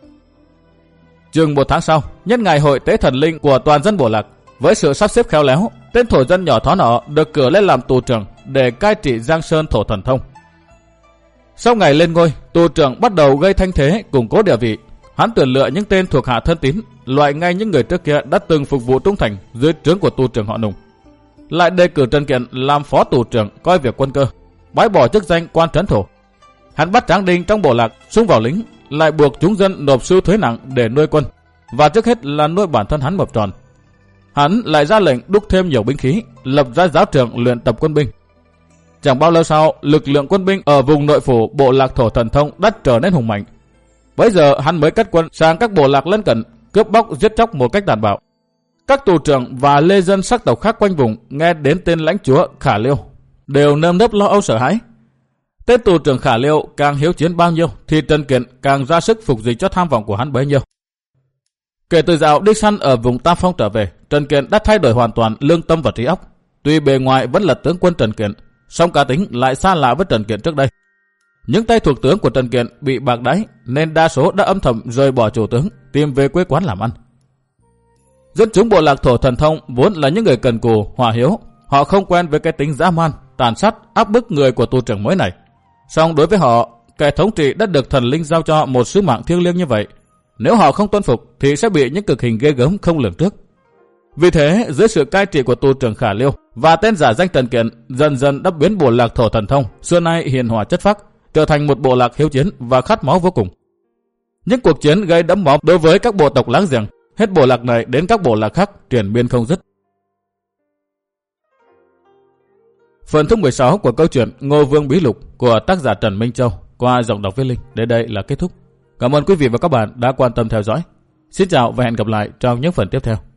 [SPEAKER 1] Chừng một tháng sau, nhân ngày hội tế thần linh của toàn dân Bổ Lạc, với sự sắp xếp khéo léo, tên thổ dân nhỏ thó nọ được cử lên làm tù trưởng để cai trị Giang Sơn Thổ Thần Thông. Sau ngày lên ngôi, tù trưởng bắt đầu gây thanh thế, củng cố địa vị. Hắn tuyển lựa những tên thuộc hạ thân tín, loại ngay những người trước kia đã từng phục vụ trung thành dưới trướng của tù trưởng họ Nùng. Lại đề cử Trần Kiệt làm phó tù trưởng coi việc quân cơ, bãi bỏ chức danh quan trấn thủ. Hắn bắt tráng đinh trong Bổ Lạc xung vào lính, lại buộc chúng dân nộp sưu thuế nặng để nuôi quân, và trước hết là nuôi bản thân hắn mập tròn. Hắn lại ra lệnh đúc thêm nhiều binh khí, lập ra giáo trường luyện tập quân binh. Chẳng bao lâu sau, lực lượng quân binh ở vùng nội phủ Bộ Lạc Thổ Thần Thông đã trở nên hùng mạnh. Bây giờ hắn mới cắt quân sang các bộ lạc lân cận, cướp bóc giết chóc một cách tàn bạo. Các tù trưởng và lê dân sắc tộc khác quanh vùng nghe đến tên lãnh chúa Khả Liêu đều nơm nớp lo âu sợ hãi. Tên tù trưởng Khả Liêu càng hiếu chiến bao nhiêu thì Trần Kiệt càng ra sức phục dịch cho tham vọng của hắn bấy nhiêu. Kể từ dạo đi săn ở vùng Tam Phong trở về, Trần Kiệt đã thay đổi hoàn toàn lương tâm và trí óc. Tuy bề ngoài vẫn là tướng quân Trần Kiệt, song cá tính lại xa lạ với Trần Kiệt trước đây. Những tay thuộc tướng của Trần Kiệt bị bạc đãi nên đa số đã âm thầm rời bỏ chủ tướng, tìm về quê quán làm ăn. Dân chúng Bộ Lạc Thổ Thần Thông vốn là những người cần cù, hòa hiếu, họ không quen với cái tính dã man, tàn sát, áp bức người của tù trưởng mới này. Song đối với họ, kẻ thống trị đã được thần linh giao cho một sứ mạng thiêng liêng như vậy, nếu họ không tuân phục thì sẽ bị những cực hình ghê gớm không lường trước. Vì thế, dưới sự cai trị của tu trưởng Khả Liêu và tên giả danh Trần Kiện, dần dần đắp biến bộ lạc Thổ Thần Thông xưa nay hiền hòa chất phác, trở thành một bộ lạc hiếu chiến và khát máu vô cùng. Những cuộc chiến gây đẫm máu đối với các bộ tộc láng giềng, hết bộ lạc này đến các bộ lạc khác triển miên không dứt. Phần thứ mười sáu của câu chuyện Ngô Vương Bí Lục của tác giả Trần Minh Châu qua giọng đọc Viết Linh đến đây là kết thúc. Cảm ơn quý vị và các bạn đã quan tâm theo dõi. Xin chào và hẹn gặp lại trong những phần tiếp theo.